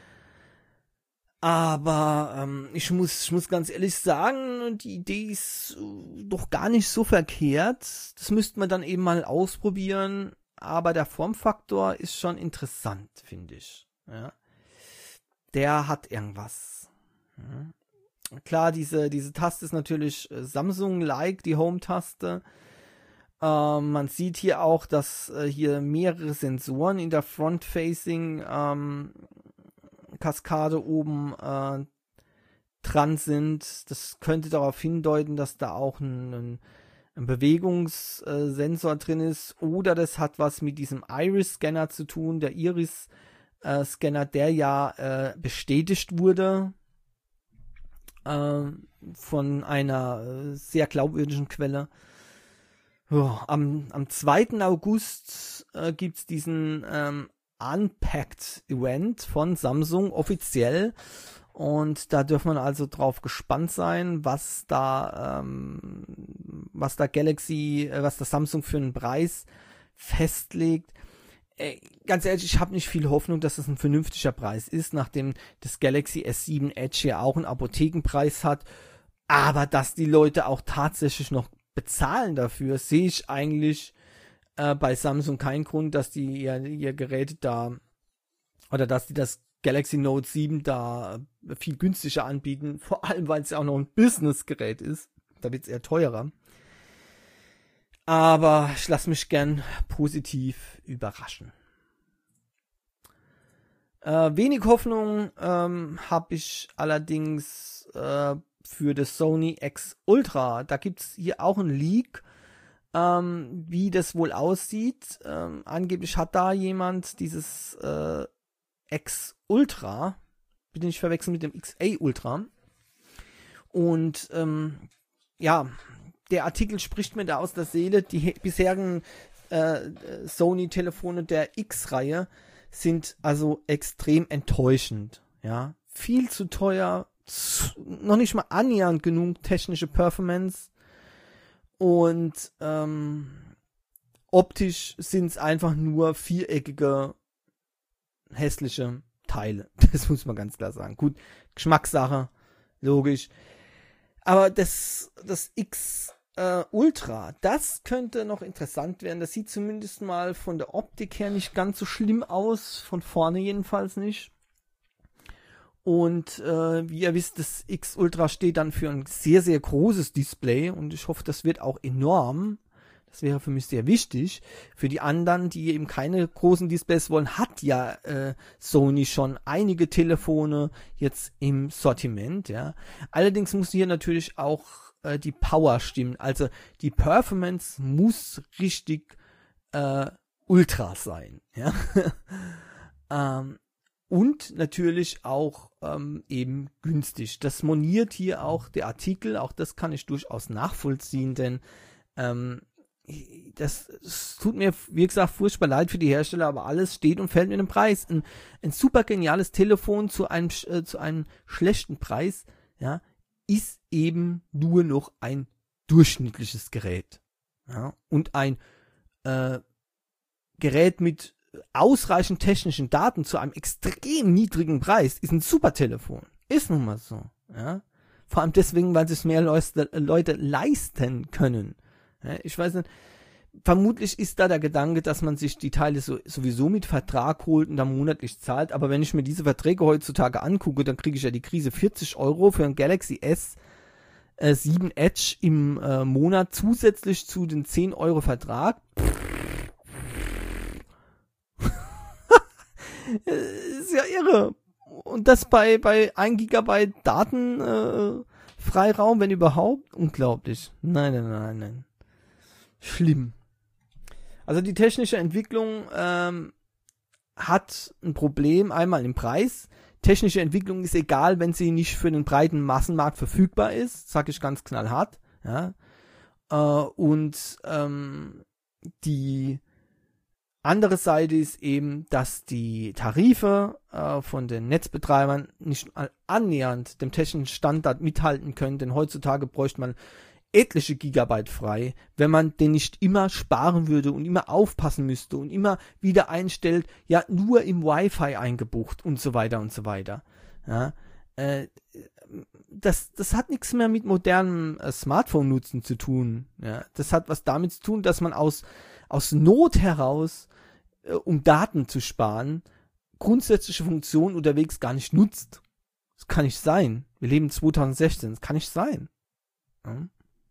Aber ähm, ich muss ich muss ganz ehrlich sagen, die Idee ist äh, doch gar nicht so verkehrt. Das müsste man dann eben mal ausprobieren. Aber der Formfaktor ist schon interessant, finde ich. Ja. Der hat irgendwas. Ja. Klar, diese, diese Taste ist natürlich äh, Samsung-like, die Home-Taste. Ähm, man sieht hier auch, dass äh, hier mehrere Sensoren in der Front-Facing ähm, Kaskade oben äh, dran sind. Das könnte darauf hindeuten, dass da auch ein, ein, ein Bewegungssensor drin ist. Oder das hat was mit diesem Iris-Scanner zu tun. Der Iris-Scanner, der ja äh, bestätigt wurde äh, von einer äh, sehr glaubwürdigen Quelle. Oh, am, am zweiten August äh, gibt es diesen ähm, Unpacked-Event von Samsung offiziell und da dürfen wir also drauf gespannt sein, was da ähm, was da Galaxy, äh, was da Samsung für einen Preis festlegt. Äh, ganz ehrlich, ich habe nicht viel Hoffnung, dass das ein vernünftiger Preis ist, nachdem das Galaxy S sieben Edge ja auch einen Apothekenpreis hat, aber dass die Leute auch tatsächlich noch bezahlen dafür, sehe ich eigentlich äh, bei Samsung keinen Grund, dass die ihr, ihr Gerät da oder dass die das Galaxy Note sieben da viel günstiger anbieten, vor allem weil es ja auch noch ein Business-Gerät ist. Da wird es eher teurer. Aber ich lasse mich gern positiv überraschen. Äh, wenig Hoffnung ähm, habe ich allerdings äh, für das Sony X Ultra. Da gibt es hier auch ein Leak, ähm, wie das wohl aussieht. Ähm, angeblich hat da jemand dieses äh, X Ultra, bitte nicht verwechseln mit dem X A Ultra. Und ähm, ja, der Artikel spricht mir da aus der Seele. Die bisherigen äh, Sony-Telefone der X-Reihe sind also extrem enttäuschend. Ja, viel zu teuer, noch nicht mal annähernd genug technische Performance und ähm, optisch sind es einfach nur viereckige, hässliche Teile. Das muss man ganz klar sagen. Gut, Geschmackssache, logisch. Aber das, das X äh, Ultra, das könnte noch interessant werden. Das sieht zumindest mal von der Optik her nicht ganz so schlimm aus. Von vorne jedenfalls nicht. Und äh, wie ihr wisst, das X Ultra steht dann für ein sehr, sehr großes Display. Und ich hoffe, das wird auch enorm. Das wäre für mich sehr wichtig. Für die anderen, die eben keine großen Displays wollen, hat ja äh, Sony schon einige Telefone jetzt im Sortiment. Ja. Allerdings muss hier natürlich auch äh, die Power stimmen. Also die Performance muss richtig äh, ultra sein. Ja. ähm, und natürlich auch ähm, eben günstig. Das moniert hier auch der Artikel. Auch das kann ich durchaus nachvollziehen, denn ähm, Das, das tut mir, wie gesagt, furchtbar leid für die Hersteller, aber alles steht und fällt mit dem Preis. Ein, ein super geniales Telefon zu einem, äh, zu einem schlechten Preis, ja, ist eben nur noch ein durchschnittliches Gerät. Ja, und ein äh, Gerät mit ausreichend technischen Daten zu einem extrem niedrigen Preis ist ein super Telefon. Ist nun mal so. Ja. Vor allem deswegen, weil sich mehr Leute, Leute leisten können. Ja, ich weiß nicht, vermutlich ist da der Gedanke, dass man sich die Teile so, sowieso mit Vertrag holt und dann monatlich zahlt, aber wenn ich mir diese Verträge heutzutage angucke, dann kriege ich ja die Krise vierzig Euro für ein Galaxy S äh, sieben Edge im äh, Monat zusätzlich zu den zehn Euro Vertrag. Ist ja irre. Und das bei, bei ein Gigabyte Daten äh, Freiraum, wenn überhaupt? Unglaublich. Nein, nein, nein, nein. Schlimm. Also die technische Entwicklung ähm, hat ein Problem, einmal im Preis. Technische Entwicklung ist egal, wenn sie nicht für den breiten Massenmarkt verfügbar ist, sage ich ganz knallhart. Ja. Äh, und ähm, die andere Seite ist eben, dass die Tarife äh, von den Netzbetreibern nicht annähernd dem technischen Standard mithalten können, denn heutzutage bräuchte man etliche Gigabyte frei, wenn man den nicht immer sparen würde und immer aufpassen müsste und immer wieder einstellt, ja, nur im Wi-Fi eingebucht und so weiter und so weiter. Ja, äh, das, das hat nichts mehr mit modernem äh, Smartphone-Nutzen zu tun. Ja, das hat was damit zu tun, dass man aus, aus Not heraus, äh, um Daten zu sparen, grundsätzliche Funktionen unterwegs gar nicht nutzt. Das kann nicht sein. Wir leben zwanzig sechzehn, das kann nicht sein. Ja.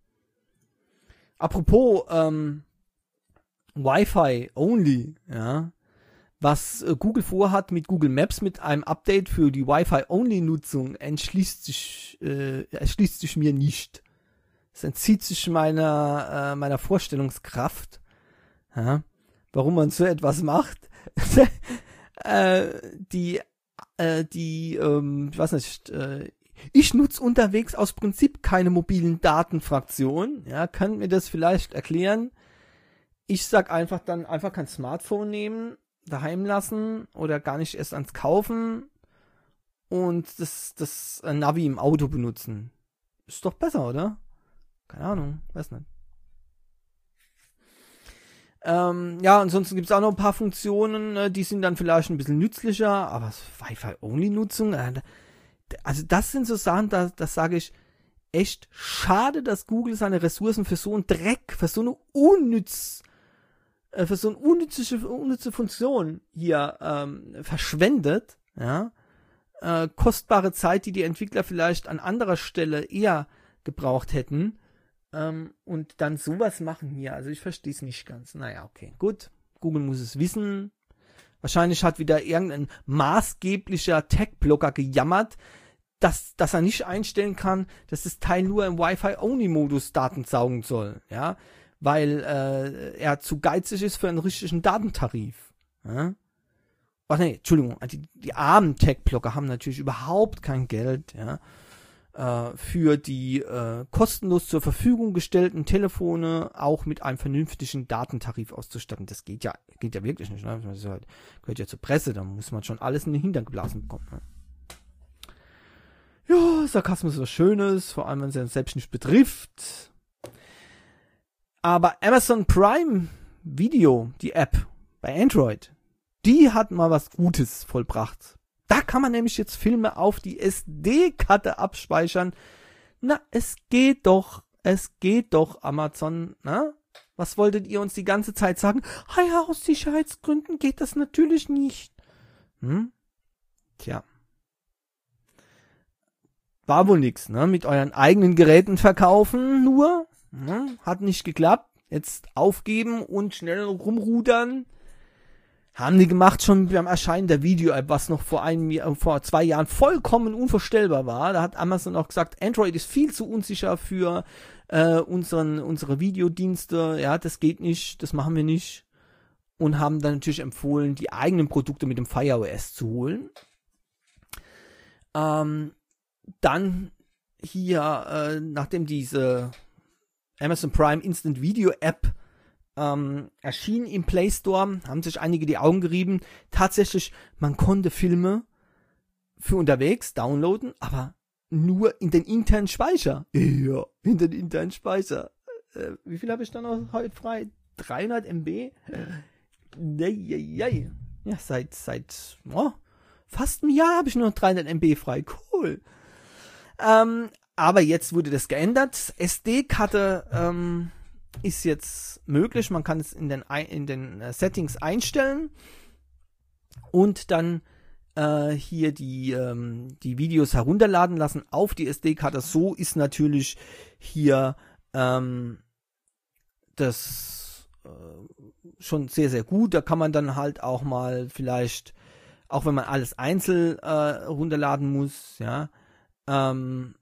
Apropos ähm, Wi-Fi only, ja, was äh, Google vorhat mit Google Maps, mit einem Update für die Wi-Fi only Nutzung, entschließt sich, äh, erschließt sich mir nicht. Es entzieht sich meiner äh, meiner Vorstellungskraft, ja, warum man so etwas macht. äh, die äh, die ähm, ich weiß nicht. Äh, Ich nutze unterwegs aus Prinzip keine mobilen Datenfraktion. Ja, könnt mir das vielleicht erklären? Ich sag einfach dann einfach kein Smartphone nehmen, daheim lassen oder gar nicht erst ans Kaufen und das, das Navi im Auto benutzen. Ist doch besser, oder? Keine Ahnung, weiß nicht. Ähm, ja, ansonsten gibt es auch noch ein paar Funktionen, die sind dann vielleicht ein bisschen nützlicher, aber Wi-Fi-Only-Nutzung, äh, also das sind so Sachen, da, das sage ich, echt schade, dass Google seine Ressourcen für so einen Dreck, für so eine unnütz, äh, für so eine unnützliche, unnütze Funktion hier ähm, verschwendet, ja, äh, kostbare Zeit, die die Entwickler vielleicht an anderer Stelle eher gebraucht hätten, ähm, und dann sowas machen hier, also ich verstehe es nicht ganz. Naja, okay, gut, Google muss es wissen. Wahrscheinlich hat wieder irgendein maßgeblicher Tech-Blogger gejammert, dass, dass er nicht einstellen kann, dass das Teil nur im Wi-Fi-Only-Modus Daten saugen soll, ja, weil äh, er zu geizig ist für einen richtigen Datentarif. Ja? Ach nee, Entschuldigung, die, die armen Tech-Blogger haben natürlich überhaupt kein Geld, ja, äh, für die äh, kostenlos zur Verfügung gestellten Telefone auch mit einem vernünftigen Datentarif auszustatten. Das geht ja, geht ja wirklich nicht. Ne? Das halt, gehört ja zur Presse, da muss man schon alles in den Hintern geblasen bekommen. Ne? Ja, Sarkasmus ist was Schönes, vor allem wenn es einen selbst nicht betrifft. Aber Amazon Prime Video, die App bei Android, die hat mal was Gutes vollbracht. Da kann man nämlich jetzt Filme auf die S D-Karte abspeichern. Na, es geht doch, es geht doch, Amazon, na? Was wolltet ihr uns die ganze Zeit sagen? Ah ja, aus Sicherheitsgründen geht das natürlich nicht. Hm? Tja. War wohl nix, ne? Mit euren eigenen Geräten verkaufen nur. Ne? Hat nicht geklappt. Jetzt aufgeben und schnell rumrudern. Haben die gemacht schon beim Erscheinen der Video-App, was noch vor einem, vor zwei Jahren vollkommen unvorstellbar war. Da hat Amazon auch gesagt, Android ist viel zu unsicher für äh, unseren, unsere Videodienste. Ja, das geht nicht, das machen wir nicht. Und haben dann natürlich empfohlen, die eigenen Produkte mit dem Fire O S zu holen. Ähm, dann hier, äh, nachdem diese Amazon Prime Instant Video App ähm, erschien im Play Store, haben sich einige die Augen gerieben. Tatsächlich, man konnte Filme für unterwegs downloaden, aber nur in den internen Speicher. Ja, in den internen Speicher. Äh, wie viel habe ich da noch heute frei? dreihundert Megabyte? Äh, ja, seit, seit oh, fast einem Jahr habe ich nur noch dreihundert Megabyte frei. Cool. Ähm, aber jetzt wurde das geändert. S D-Karte ähm, ist jetzt möglich. Man kann es in den, in den Settings einstellen und dann äh, hier die, ähm, die Videos herunterladen lassen auf die S D-Karte. So ist natürlich hier ähm, das äh, schon sehr, sehr gut. Da kann man dann halt auch mal vielleicht, auch wenn man alles einzeln äh, runterladen muss, ja, ähm,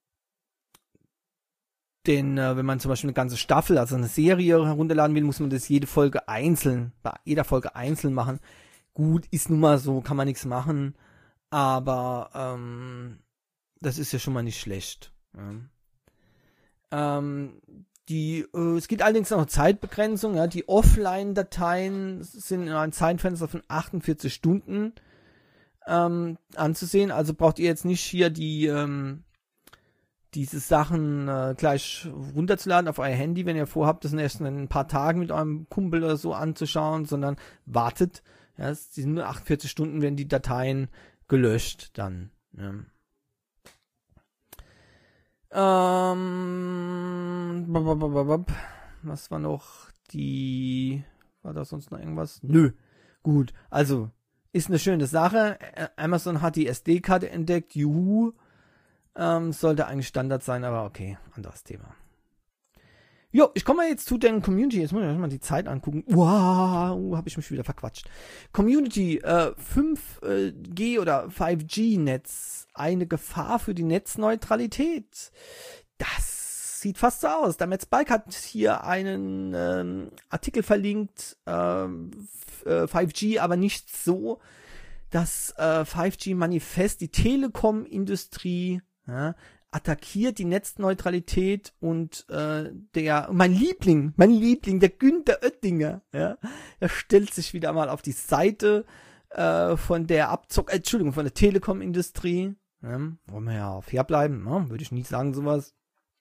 denn äh, wenn man zum Beispiel eine ganze Staffel, also eine Serie herunterladen will, muss man das jede Folge einzeln, bei jeder Folge einzeln machen. Gut, ist nun mal so, kann man nichts machen, aber ähm, das ist ja schon mal nicht schlecht. Ja. Ähm, die, äh, es gibt allerdings noch eine Zeitbegrenzung, ja, die Offline-Dateien sind in einem Zeitfenster von achtundvierzig Stunden ähm, anzusehen, also braucht ihr jetzt nicht hier die ähm, diese Sachen äh, gleich runterzuladen auf euer Handy, wenn ihr vorhabt, das erst in ein paar Tagen mit eurem Kumpel oder so anzuschauen, sondern wartet. Ja, es sind nur achtundvierzig Stunden, werden die Dateien gelöscht dann. Ja. Ähm, was war noch die, war da sonst noch irgendwas? Nö. Gut, also ist eine schöne Sache. Amazon hat die S D-Karte entdeckt. Juhu. Ähm, sollte eigentlich Standard sein, aber okay, anderes Thema. Jo, ich komme mal jetzt zu den Community. Jetzt muss ich mal die Zeit angucken. Wow, habe ich mich wieder verquatscht. Community, äh, fünf G oder fünf G Netz. Eine Gefahr für die Netzneutralität. Das sieht fast so aus. Der Metzbike hat hier einen ähm, Artikel verlinkt. Ähm, fünf G, aber nicht so. Das äh, fünf G-Manifest, die Telekom-Industrie, ja, attackiert die Netzneutralität und äh, der, mein Liebling, mein Liebling, der Günther Oettinger, ja, der stellt sich wieder mal auf die Seite äh, von der Abzock, äh, Entschuldigung, von der Telekom-Industrie, ja, wollen wir ja fair bleiben, ne? Würde ich nie sagen sowas.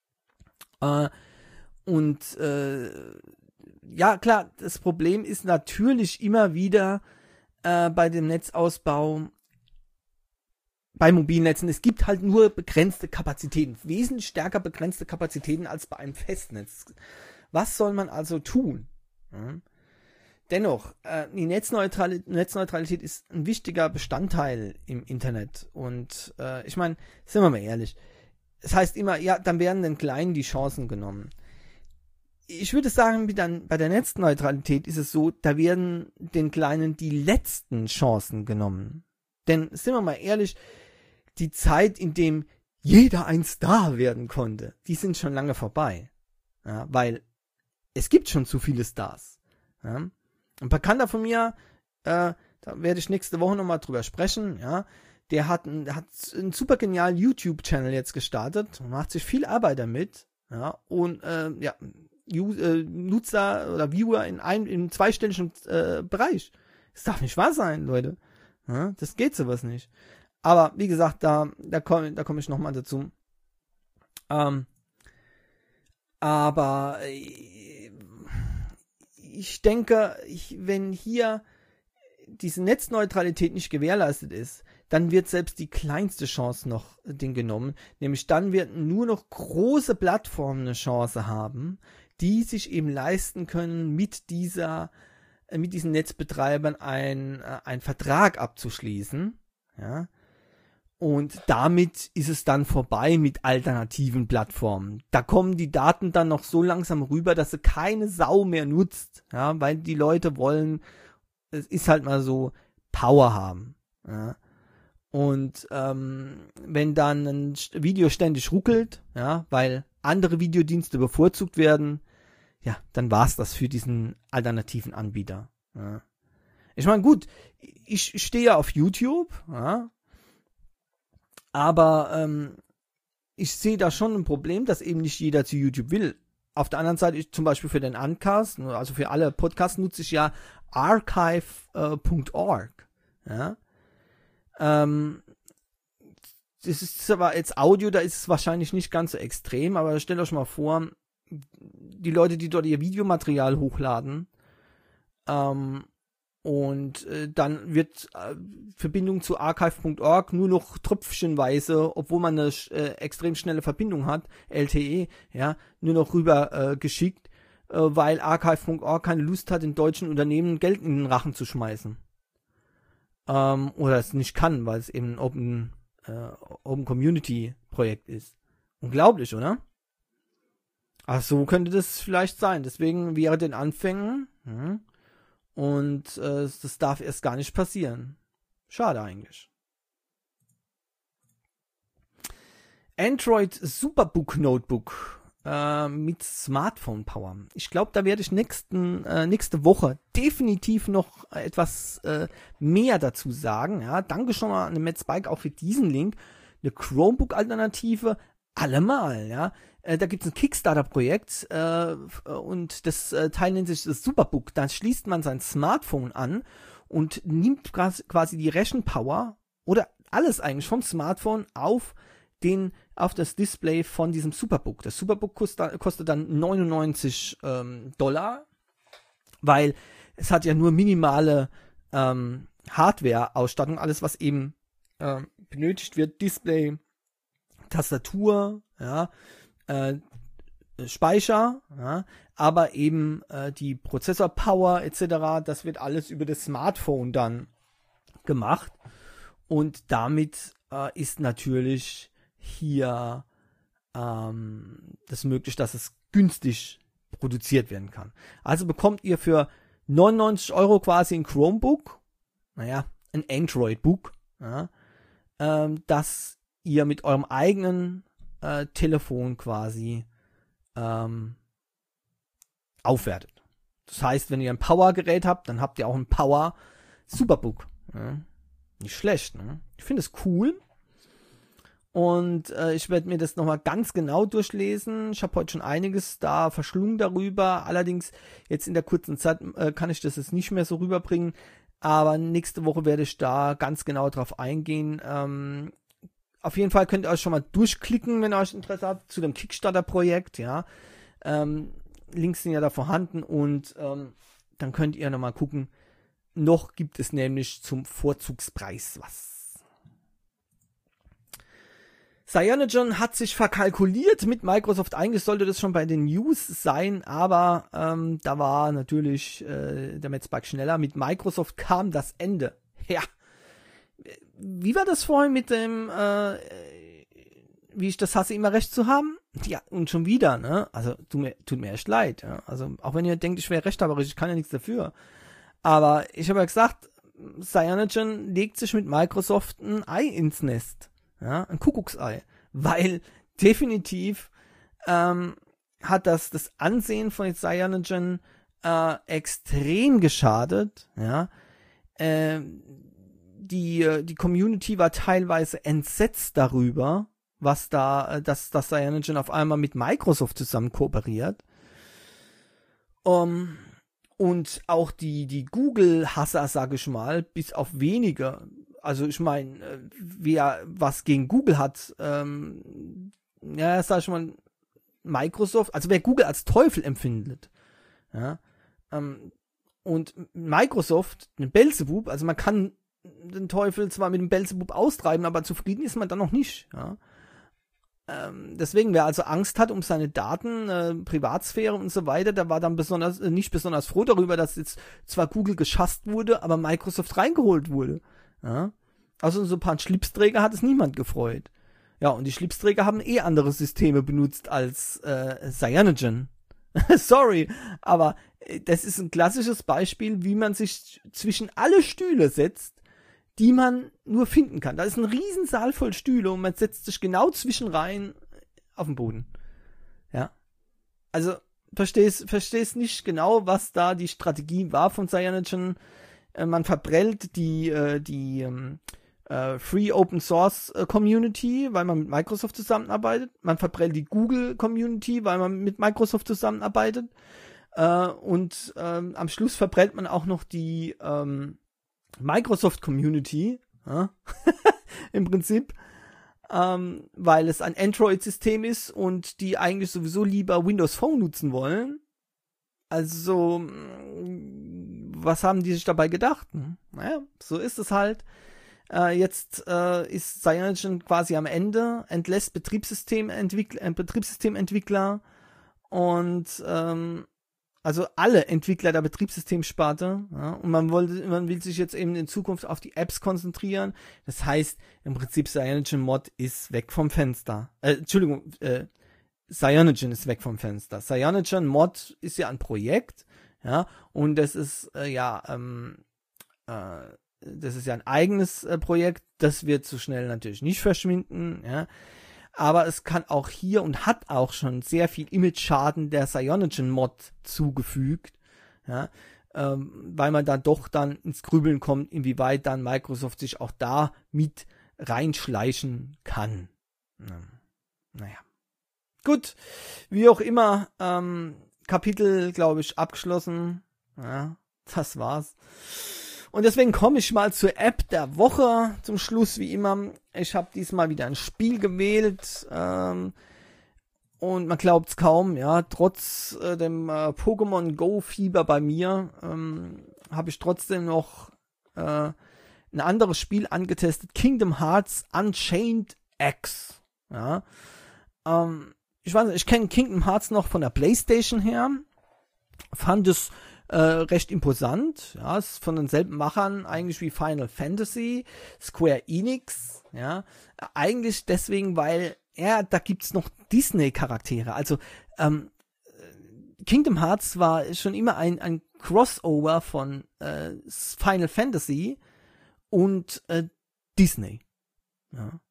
Äh, und äh, ja, klar, das Problem ist natürlich immer wieder äh, bei dem Netzausbau, bei Mobilnetzen, es gibt halt nur begrenzte Kapazitäten, wesentlich stärker begrenzte Kapazitäten als bei einem Festnetz. Was soll man also tun? Ja. Dennoch, äh, die Netzneutralität, Netzneutralität ist ein wichtiger Bestandteil im Internet. Und äh, ich meine, sind wir mal ehrlich, es heißt immer, ja, dann werden den Kleinen die Chancen genommen. Ich würde sagen, dann bei der Netzneutralität ist es so, da werden den Kleinen die letzten Chancen genommen. Denn, sind wir mal ehrlich, die Zeit, in dem jeder ein Star werden konnte, die sind schon lange vorbei. Ja, weil es gibt schon zu viele Stars. Ja. Ein Bekannter von mir, äh, da werde ich nächste Woche nochmal drüber sprechen, ja, der hat, ein, der hat einen super genialen YouTube-Channel jetzt gestartet und macht sich viel Arbeit damit, ja, und, äh, ja, Nutzer oder Viewer in einem, im zweistelligen äh, Bereich. Das darf nicht wahr sein, Leute. Ja, das geht sowas nicht. Aber wie gesagt, da, da komme da komm ich nochmal dazu. Ähm, aber äh, ich denke, ich, wenn hier diese Netzneutralität nicht gewährleistet ist, dann wird selbst die kleinste Chance noch den genommen. Nämlich dann werden nur noch große Plattformen eine Chance haben, die sich eben leisten können, mit dieser, äh, mit diesen Netzbetreibern ein, äh, einen Vertrag abzuschließen. Ja. Und damit ist es dann vorbei mit alternativen Plattformen. Da kommen die Daten dann noch so langsam rüber, dass sie keine Sau mehr nutzt. Ja, weil die Leute wollen, es ist halt mal so, Power haben. Ja. Und ähm, wenn dann ein Video ständig ruckelt, ja, weil andere Videodienste bevorzugt werden, ja, dann war's das für diesen alternativen Anbieter. Ja. Ich meine, gut, ich, ich stehe ja auf YouTube, ja, aber ähm, ich sehe da schon ein Problem, dass eben nicht jeder zu YouTube will. Auf der anderen Seite, ich, zum Beispiel für den Uncast, also für alle Podcasts, nutze ich ja archive Punkt org. Ja. Ähm, das ist aber jetzt Audio, da ist es wahrscheinlich nicht ganz so extrem, aber stellt euch mal vor, die Leute, die dort ihr Videomaterial hochladen, ähm, und äh, dann wird äh, Verbindung zu archive Punkt org nur noch tröpfchenweise, obwohl man eine äh, extrem schnelle Verbindung hat, L T E, ja, nur noch rüber äh, geschickt, äh, weil archive Punkt org keine Lust hat, in deutschen Unternehmen Geld in den Rachen zu schmeißen. Ähm, oder es nicht kann, weil es eben ein Open, äh, Open Community Projekt ist. Unglaublich, oder? Ach, so könnte das vielleicht sein. Deswegen wäre den Anfängen, hm, und äh, das darf erst gar nicht passieren. Schade eigentlich. Android Superbook Notebook äh, mit Smartphone Power. Ich glaube, da werde ich nächsten, äh, nächste Woche definitiv noch etwas äh, mehr dazu sagen. Ja, danke schon mal an den MattSpike auch für diesen Link. Eine Chromebook-Alternative, allemal, ja. Äh, da gibt es ein Kickstarter-Projekt äh, und das äh, Teil nennt sich das Superbook. Da schließt man sein Smartphone an und nimmt quasi die Rechenpower oder alles eigentlich vom Smartphone auf den auf das Display von diesem Superbook. Das Superbook kostet, kostet dann neunundneunzig ähm, Dollar, weil es hat ja nur minimale ähm, Hardware-Ausstattung, alles was eben äh, benötigt wird, Display, Tastatur, ja, äh, Speicher, ja, aber eben äh, die Prozessor-Power et cetera, das wird alles über das Smartphone dann gemacht und damit äh, ist natürlich hier ähm, das möglich, dass es günstig produziert werden kann. Also bekommt ihr für neunundneunzig Euro quasi ein Chromebook, naja, ein Android-Book, ja, ähm, das ihr mit eurem eigenen äh, Telefon quasi ähm, aufwertet. Das heißt, wenn ihr ein Power-Gerät habt, dann habt ihr auch ein Power-Superbook. Ja. Nicht schlecht, ne? Ich finde es cool. Und äh, ich werde mir das nochmal ganz genau durchlesen. Ich habe heute schon einiges da verschlungen darüber. Allerdings jetzt in der kurzen Zeit äh, kann ich das jetzt nicht mehr so rüberbringen. Aber nächste Woche werde ich da ganz genau drauf eingehen. Ähm, auf jeden Fall könnt ihr euch schon mal durchklicken, wenn ihr euch Interesse habt, zu dem Kickstarter-Projekt. Ja, ähm, Links sind ja da vorhanden und ähm, dann könnt ihr nochmal gucken. Noch gibt es nämlich zum Vorzugspreis was. Cyanogen hat sich verkalkuliert mit Microsoft. Eigentlich sollte das schon bei den News sein, aber ähm, da war natürlich äh, der MattSpike schneller. Mit Microsoft kam das Ende. Ja. Wie war das vorhin mit dem, äh, wie ich das hasse, immer recht zu haben? Ja, und schon wieder, ne? Also tut mir, tut mir echt leid. Ja? Also auch wenn ihr denkt, ich wäre rechthaberisch, ich kann ja nichts dafür. Aber ich habe ja gesagt, Cyanogen legt sich mit Microsoft ein Ei ins Nest. Ja, ein Kuckucksei, weil definitiv ähm, hat das das Ansehen von Cyanogen äh, extrem geschadet. Ja, äh, die die Community war teilweise entsetzt darüber, was da, äh, dass das Cyanogen auf einmal mit Microsoft zusammen kooperiert. Um, und auch die die Google-Hasser, sage ich mal, bis auf wenige. Also ich meine, wer was gegen Google hat, ähm, ja, sag ich mal, Microsoft, also wer Google als Teufel empfindet, ja, ähm, und Microsoft, eine Beelzebub, also man kann den Teufel zwar mit dem Beelzebub austreiben, aber zufrieden ist man dann noch nicht, ja. Ähm, deswegen, wer also Angst hat um seine Daten, äh, Privatsphäre und so weiter, der war dann besonders äh, nicht besonders froh darüber, dass jetzt zwar Google geschasst wurde, aber Microsoft reingeholt wurde. Ja? Also so ein paar Schlipsträger hat es niemand gefreut. Ja, und die Schlipsträger haben eh andere Systeme benutzt als äh, Cyanogen. Sorry, aber äh, das ist ein klassisches Beispiel, wie man sich zwischen alle Stühle setzt, die man nur finden kann. Da ist ein Riesensaal voll Stühle und man setzt sich genau zwischen rein auf den Boden. Ja. Also, verstehst, verstehst nicht genau, was da die Strategie war von Cyanogen. Äh, man verprellt die, äh, die ähm, äh, Free Open Source äh, Community, weil man mit Microsoft zusammenarbeitet. Man verprellt die Google Community, weil man mit Microsoft zusammenarbeitet. Äh, und ähm, am Schluss verprellt man auch noch die ähm, Microsoft Community, ja? Im Prinzip, ähm, weil es ein Android-System ist und die eigentlich sowieso lieber Windows Phone nutzen wollen. Also, was haben die sich dabei gedacht? Naja, so ist es halt. Äh, jetzt äh, ist Cyanogen quasi am Ende, entlässt Betriebssystementwickler, äh, Betriebssystementwickler und ähm, also alle Entwickler der Betriebssystemsparte, ja, und man wollte, man will sich jetzt eben in Zukunft auf die Apps konzentrieren. Das heißt, im Prinzip Cyanogen Mod ist weg vom Fenster. Äh, Entschuldigung, äh, Cyanogen ist weg vom Fenster. Cyanogen Mod ist ja ein Projekt, ja, und das ist äh, ja, ähm, äh, das ist ja ein eigenes äh, Projekt. Das wird so schnell natürlich nicht verschwinden, ja. Aber es kann auch hier und hat auch schon sehr viel Image-Schaden der Cyanogen-Mod zugefügt, ja, ähm, weil man dann doch dann ins Grübeln kommt, inwieweit dann Microsoft sich auch da mit reinschleichen kann. Ja. Naja. Gut, wie auch immer, ähm, Kapitel, glaube ich, abgeschlossen. Ja, das war's. Und deswegen komme ich mal zur App der Woche zum Schluss, wie immer. Ich habe diesmal wieder ein Spiel gewählt ähm, und man glaubt es kaum, ja, trotz äh, dem äh, Pokémon Go Fieber bei mir ähm, habe ich trotzdem noch äh, ein anderes Spiel angetestet, Kingdom Hearts Unchained X. Ja, ähm, ich weiß nicht, ich kenne Kingdom Hearts noch von der PlayStation her, fand es Äh, recht imposant, ja, ist von denselben Machern eigentlich wie Final Fantasy, Square Enix, ja, eigentlich deswegen, weil, ja, da gibt's noch Disney-Charaktere, also, ähm, Kingdom Hearts war schon immer ein, ein Crossover von äh, Final Fantasy und äh, Disney, ja,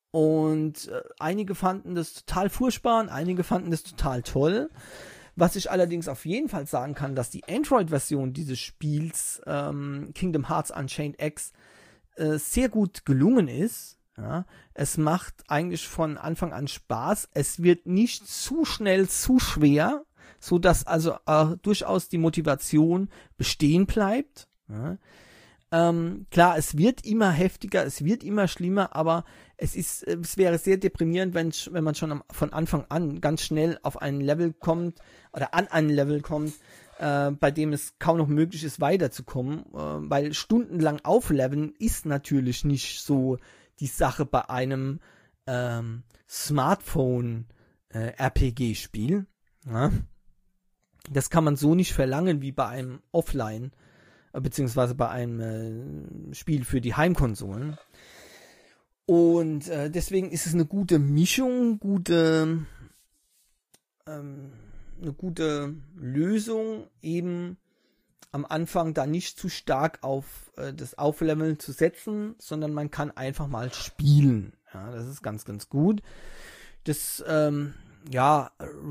und äh, einige fanden das total furchtbar und einige fanden das total toll. Was ich allerdings auf jeden Fall sagen kann, dass die Android-Version dieses Spiels ähm, Kingdom Hearts Unchained X äh, sehr gut gelungen ist. Ja. Es macht eigentlich von Anfang an Spaß. Es wird nicht zu schnell zu schwer, so dass also äh, durchaus die Motivation bestehen bleibt. Ja. Ähm, klar, es wird immer heftiger, es wird immer schlimmer, aber es ist, es wäre sehr deprimierend, wenn, wenn man schon am, von Anfang an ganz schnell auf ein Level kommt oder an ein Level kommt, äh, bei dem es kaum noch möglich ist, weiterzukommen, äh, weil stundenlang aufleveln ist natürlich nicht so die Sache bei einem ähm, Smartphone-R P G-Spiel. Ja? Das kann man so nicht verlangen wie bei einem Offline- beziehungsweise bei einem äh, Spiel für die Heimkonsolen. Und äh, deswegen ist es eine gute Mischung, gute, ähm, eine gute Lösung, eben am Anfang da nicht zu stark auf äh, das Aufleveln zu setzen, sondern man kann einfach mal spielen. Ja, das ist ganz, ganz gut. Das ähm, ja,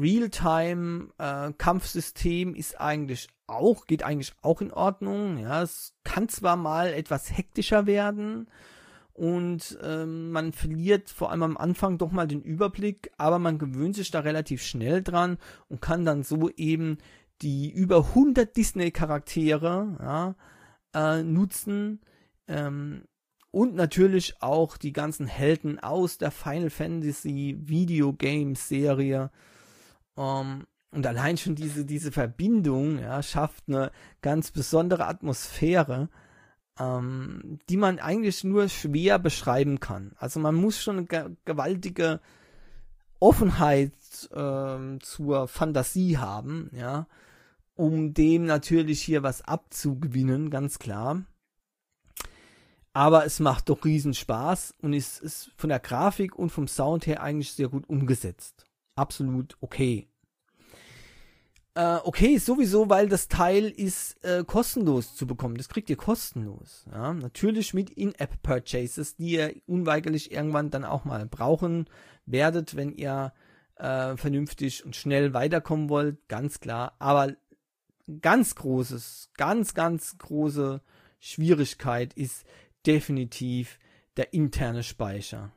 Realtime-Kampfsystem äh, ist eigentlich auch, geht eigentlich auch in Ordnung. Ja, es kann zwar mal etwas hektischer werden und ähm, man verliert vor allem am Anfang doch mal den Überblick, aber man gewöhnt sich da relativ schnell dran und kann dann so eben die über hundert Disney-Charaktere ja, äh, nutzen, ähm, und natürlich auch die ganzen Helden aus der Final Fantasy Videogames Serie. Um, und allein schon diese, diese Verbindung, ja, schafft eine ganz besondere Atmosphäre, ähm, die man eigentlich nur schwer beschreiben kann. Also man muss schon eine ge- gewaltige Offenheit ähm, zur Fantasie haben, ja, um dem natürlich hier was abzugewinnen, ganz klar. Aber es macht doch riesen Spaß und ist, ist von der Grafik und vom Sound her eigentlich sehr gut umgesetzt. Absolut okay. Äh, okay, sowieso, weil das Teil ist äh, kostenlos zu bekommen. Das kriegt ihr kostenlos. Ja? Natürlich mit In-App-Purchases, die ihr unweigerlich irgendwann dann auch mal brauchen werdet, wenn ihr äh, vernünftig und schnell weiterkommen wollt. Ganz klar. Aber ganz großes, ganz, ganz große Schwierigkeit ist definitiv der interne Speicher.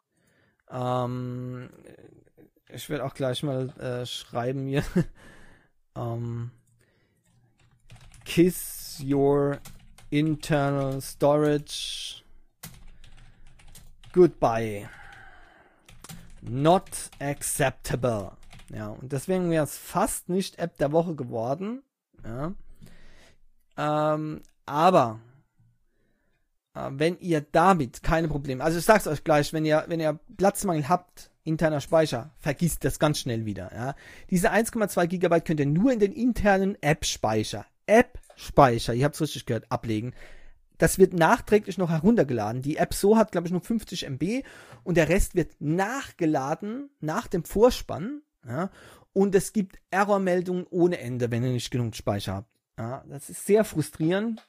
Ähm, ich werde auch gleich mal äh, schreiben hier. Um, kiss your internal storage goodbye. Not acceptable. Ja, und deswegen wäre es fast nicht App der Woche geworden. Ja. Ähm, aber äh, wenn ihr damit keine Probleme, also ich sag's euch gleich, wenn ihr, wenn ihr Platzmangel habt, interner Speicher, vergisst das ganz schnell wieder. Ja. Diese eins Komma zwei Gigabyte könnt ihr nur in den internen App-Speicher, App-Speicher, ihr habt es richtig gehört, ablegen. Das wird nachträglich noch heruntergeladen. Die App so hat, glaube ich, nur fünfzig Megabyte und der Rest wird nachgeladen nach dem Vorspann. Ja. Und es gibt Errormeldungen ohne Ende, wenn ihr nicht genug Speicher habt. Ja. Das ist sehr frustrierend.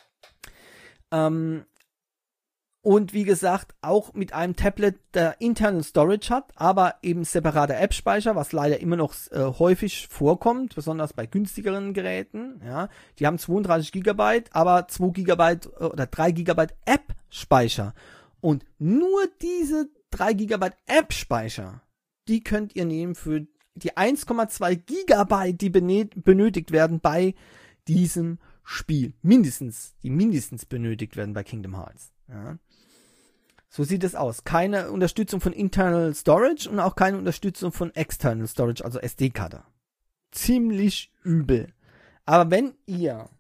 Ähm, Und wie gesagt, auch mit einem Tablet, der Internal Storage hat, aber eben separater App-Speicher, was leider immer noch äh, häufig vorkommt, besonders bei günstigeren Geräten. Ja, die haben zweiunddreißig Gigabyte, aber zwei Gigabyte äh, oder drei Gigabyte App-Speicher. Und nur diese drei Gigabyte App-Speicher, die könnt ihr nehmen für die eins Komma zwei Gigabyte, die benötigt werden bei diesem Spiel. Mindestens, die mindestens benötigt werden bei Kingdom Hearts. Ja. So sieht es aus. Keine Unterstützung von Internal Storage und auch keine Unterstützung von External Storage, also S D-Karte. Ziemlich übel. Aber wenn ihr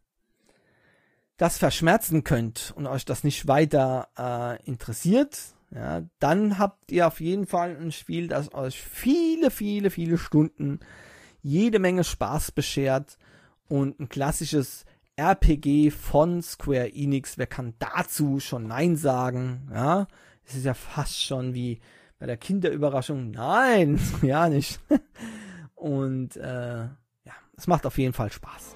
das verschmerzen könnt und euch das nicht weiter äh, interessiert, ja, dann habt ihr auf jeden Fall ein Spiel, das euch viele, viele, viele Stunden jede Menge Spaß beschert und ein klassisches R P G von Square Enix. Wer kann dazu schon Nein sagen? Ja, es ist ja fast schon wie bei der Kinderüberraschung. Nein, ja nicht. Und äh, ja, es macht auf jeden Fall Spaß.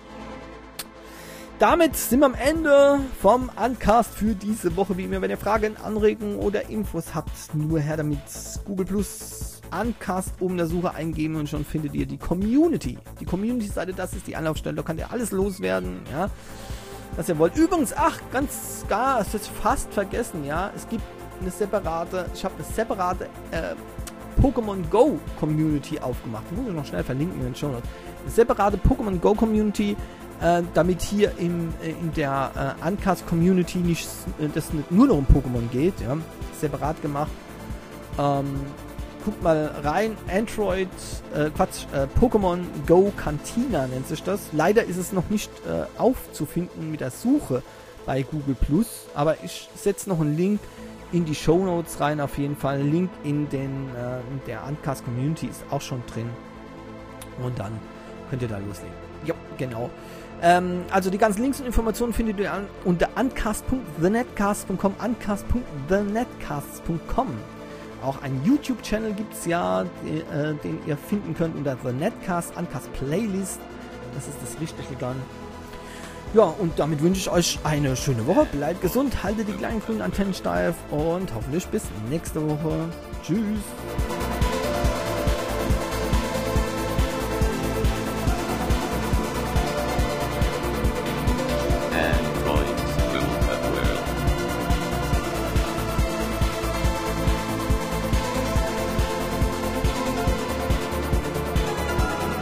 Damit sind wir am Ende vom Uncast für diese Woche. Wie immer, wenn ihr Fragen, Anregungen oder Infos habt, nur her damit. Google Plus Uncast oben in der Suche eingeben und schon findet ihr die Community. Die Community-Seite, das ist die Anlaufstelle, da könnt ihr alles loswerden, ja, was ihr wollt. Übrigens, ach, ganz gar, es ist fast vergessen, ja, es gibt eine separate, ich habe eine separate äh, Pokémon Go Community aufgemacht. Die muss ich noch schnell verlinken in den Show Notes. Eine separate Pokémon Go Community, äh, damit hier im, äh, in der äh, Uncast Community nicht, äh, das nicht nur noch um Pokémon geht, ja, separat gemacht. Ähm, Guckt mal rein, Android, äh, Quatsch, äh, Pokémon Go Cantina nennt sich das. Leider ist es noch nicht äh, aufzufinden mit der Suche bei Google Plus, aber ich setze noch einen Link in die Shownotes rein, auf jeden Fall. Ein Link in, den, äh, in der Uncast Community ist auch schon drin. Und dann könnt ihr da loslegen. Ja, genau. Ähm, also die ganzen Links und Informationen findet ihr an, unter uncast punkt the netcast punkt com, uncast punkt the netcast punkt com. Auch einen YouTube-Channel gibt es ja, die, äh, den ihr finden könnt unter The Netcast, Uncast Playlist. Das ist das Richtige dann. Ja, und damit wünsche ich euch eine schöne Woche. Bleibt gesund, haltet die kleinen grünen Antennen steif und hoffentlich bis nächste Woche. Tschüss.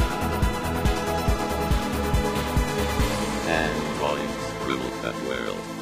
Androids rule that world.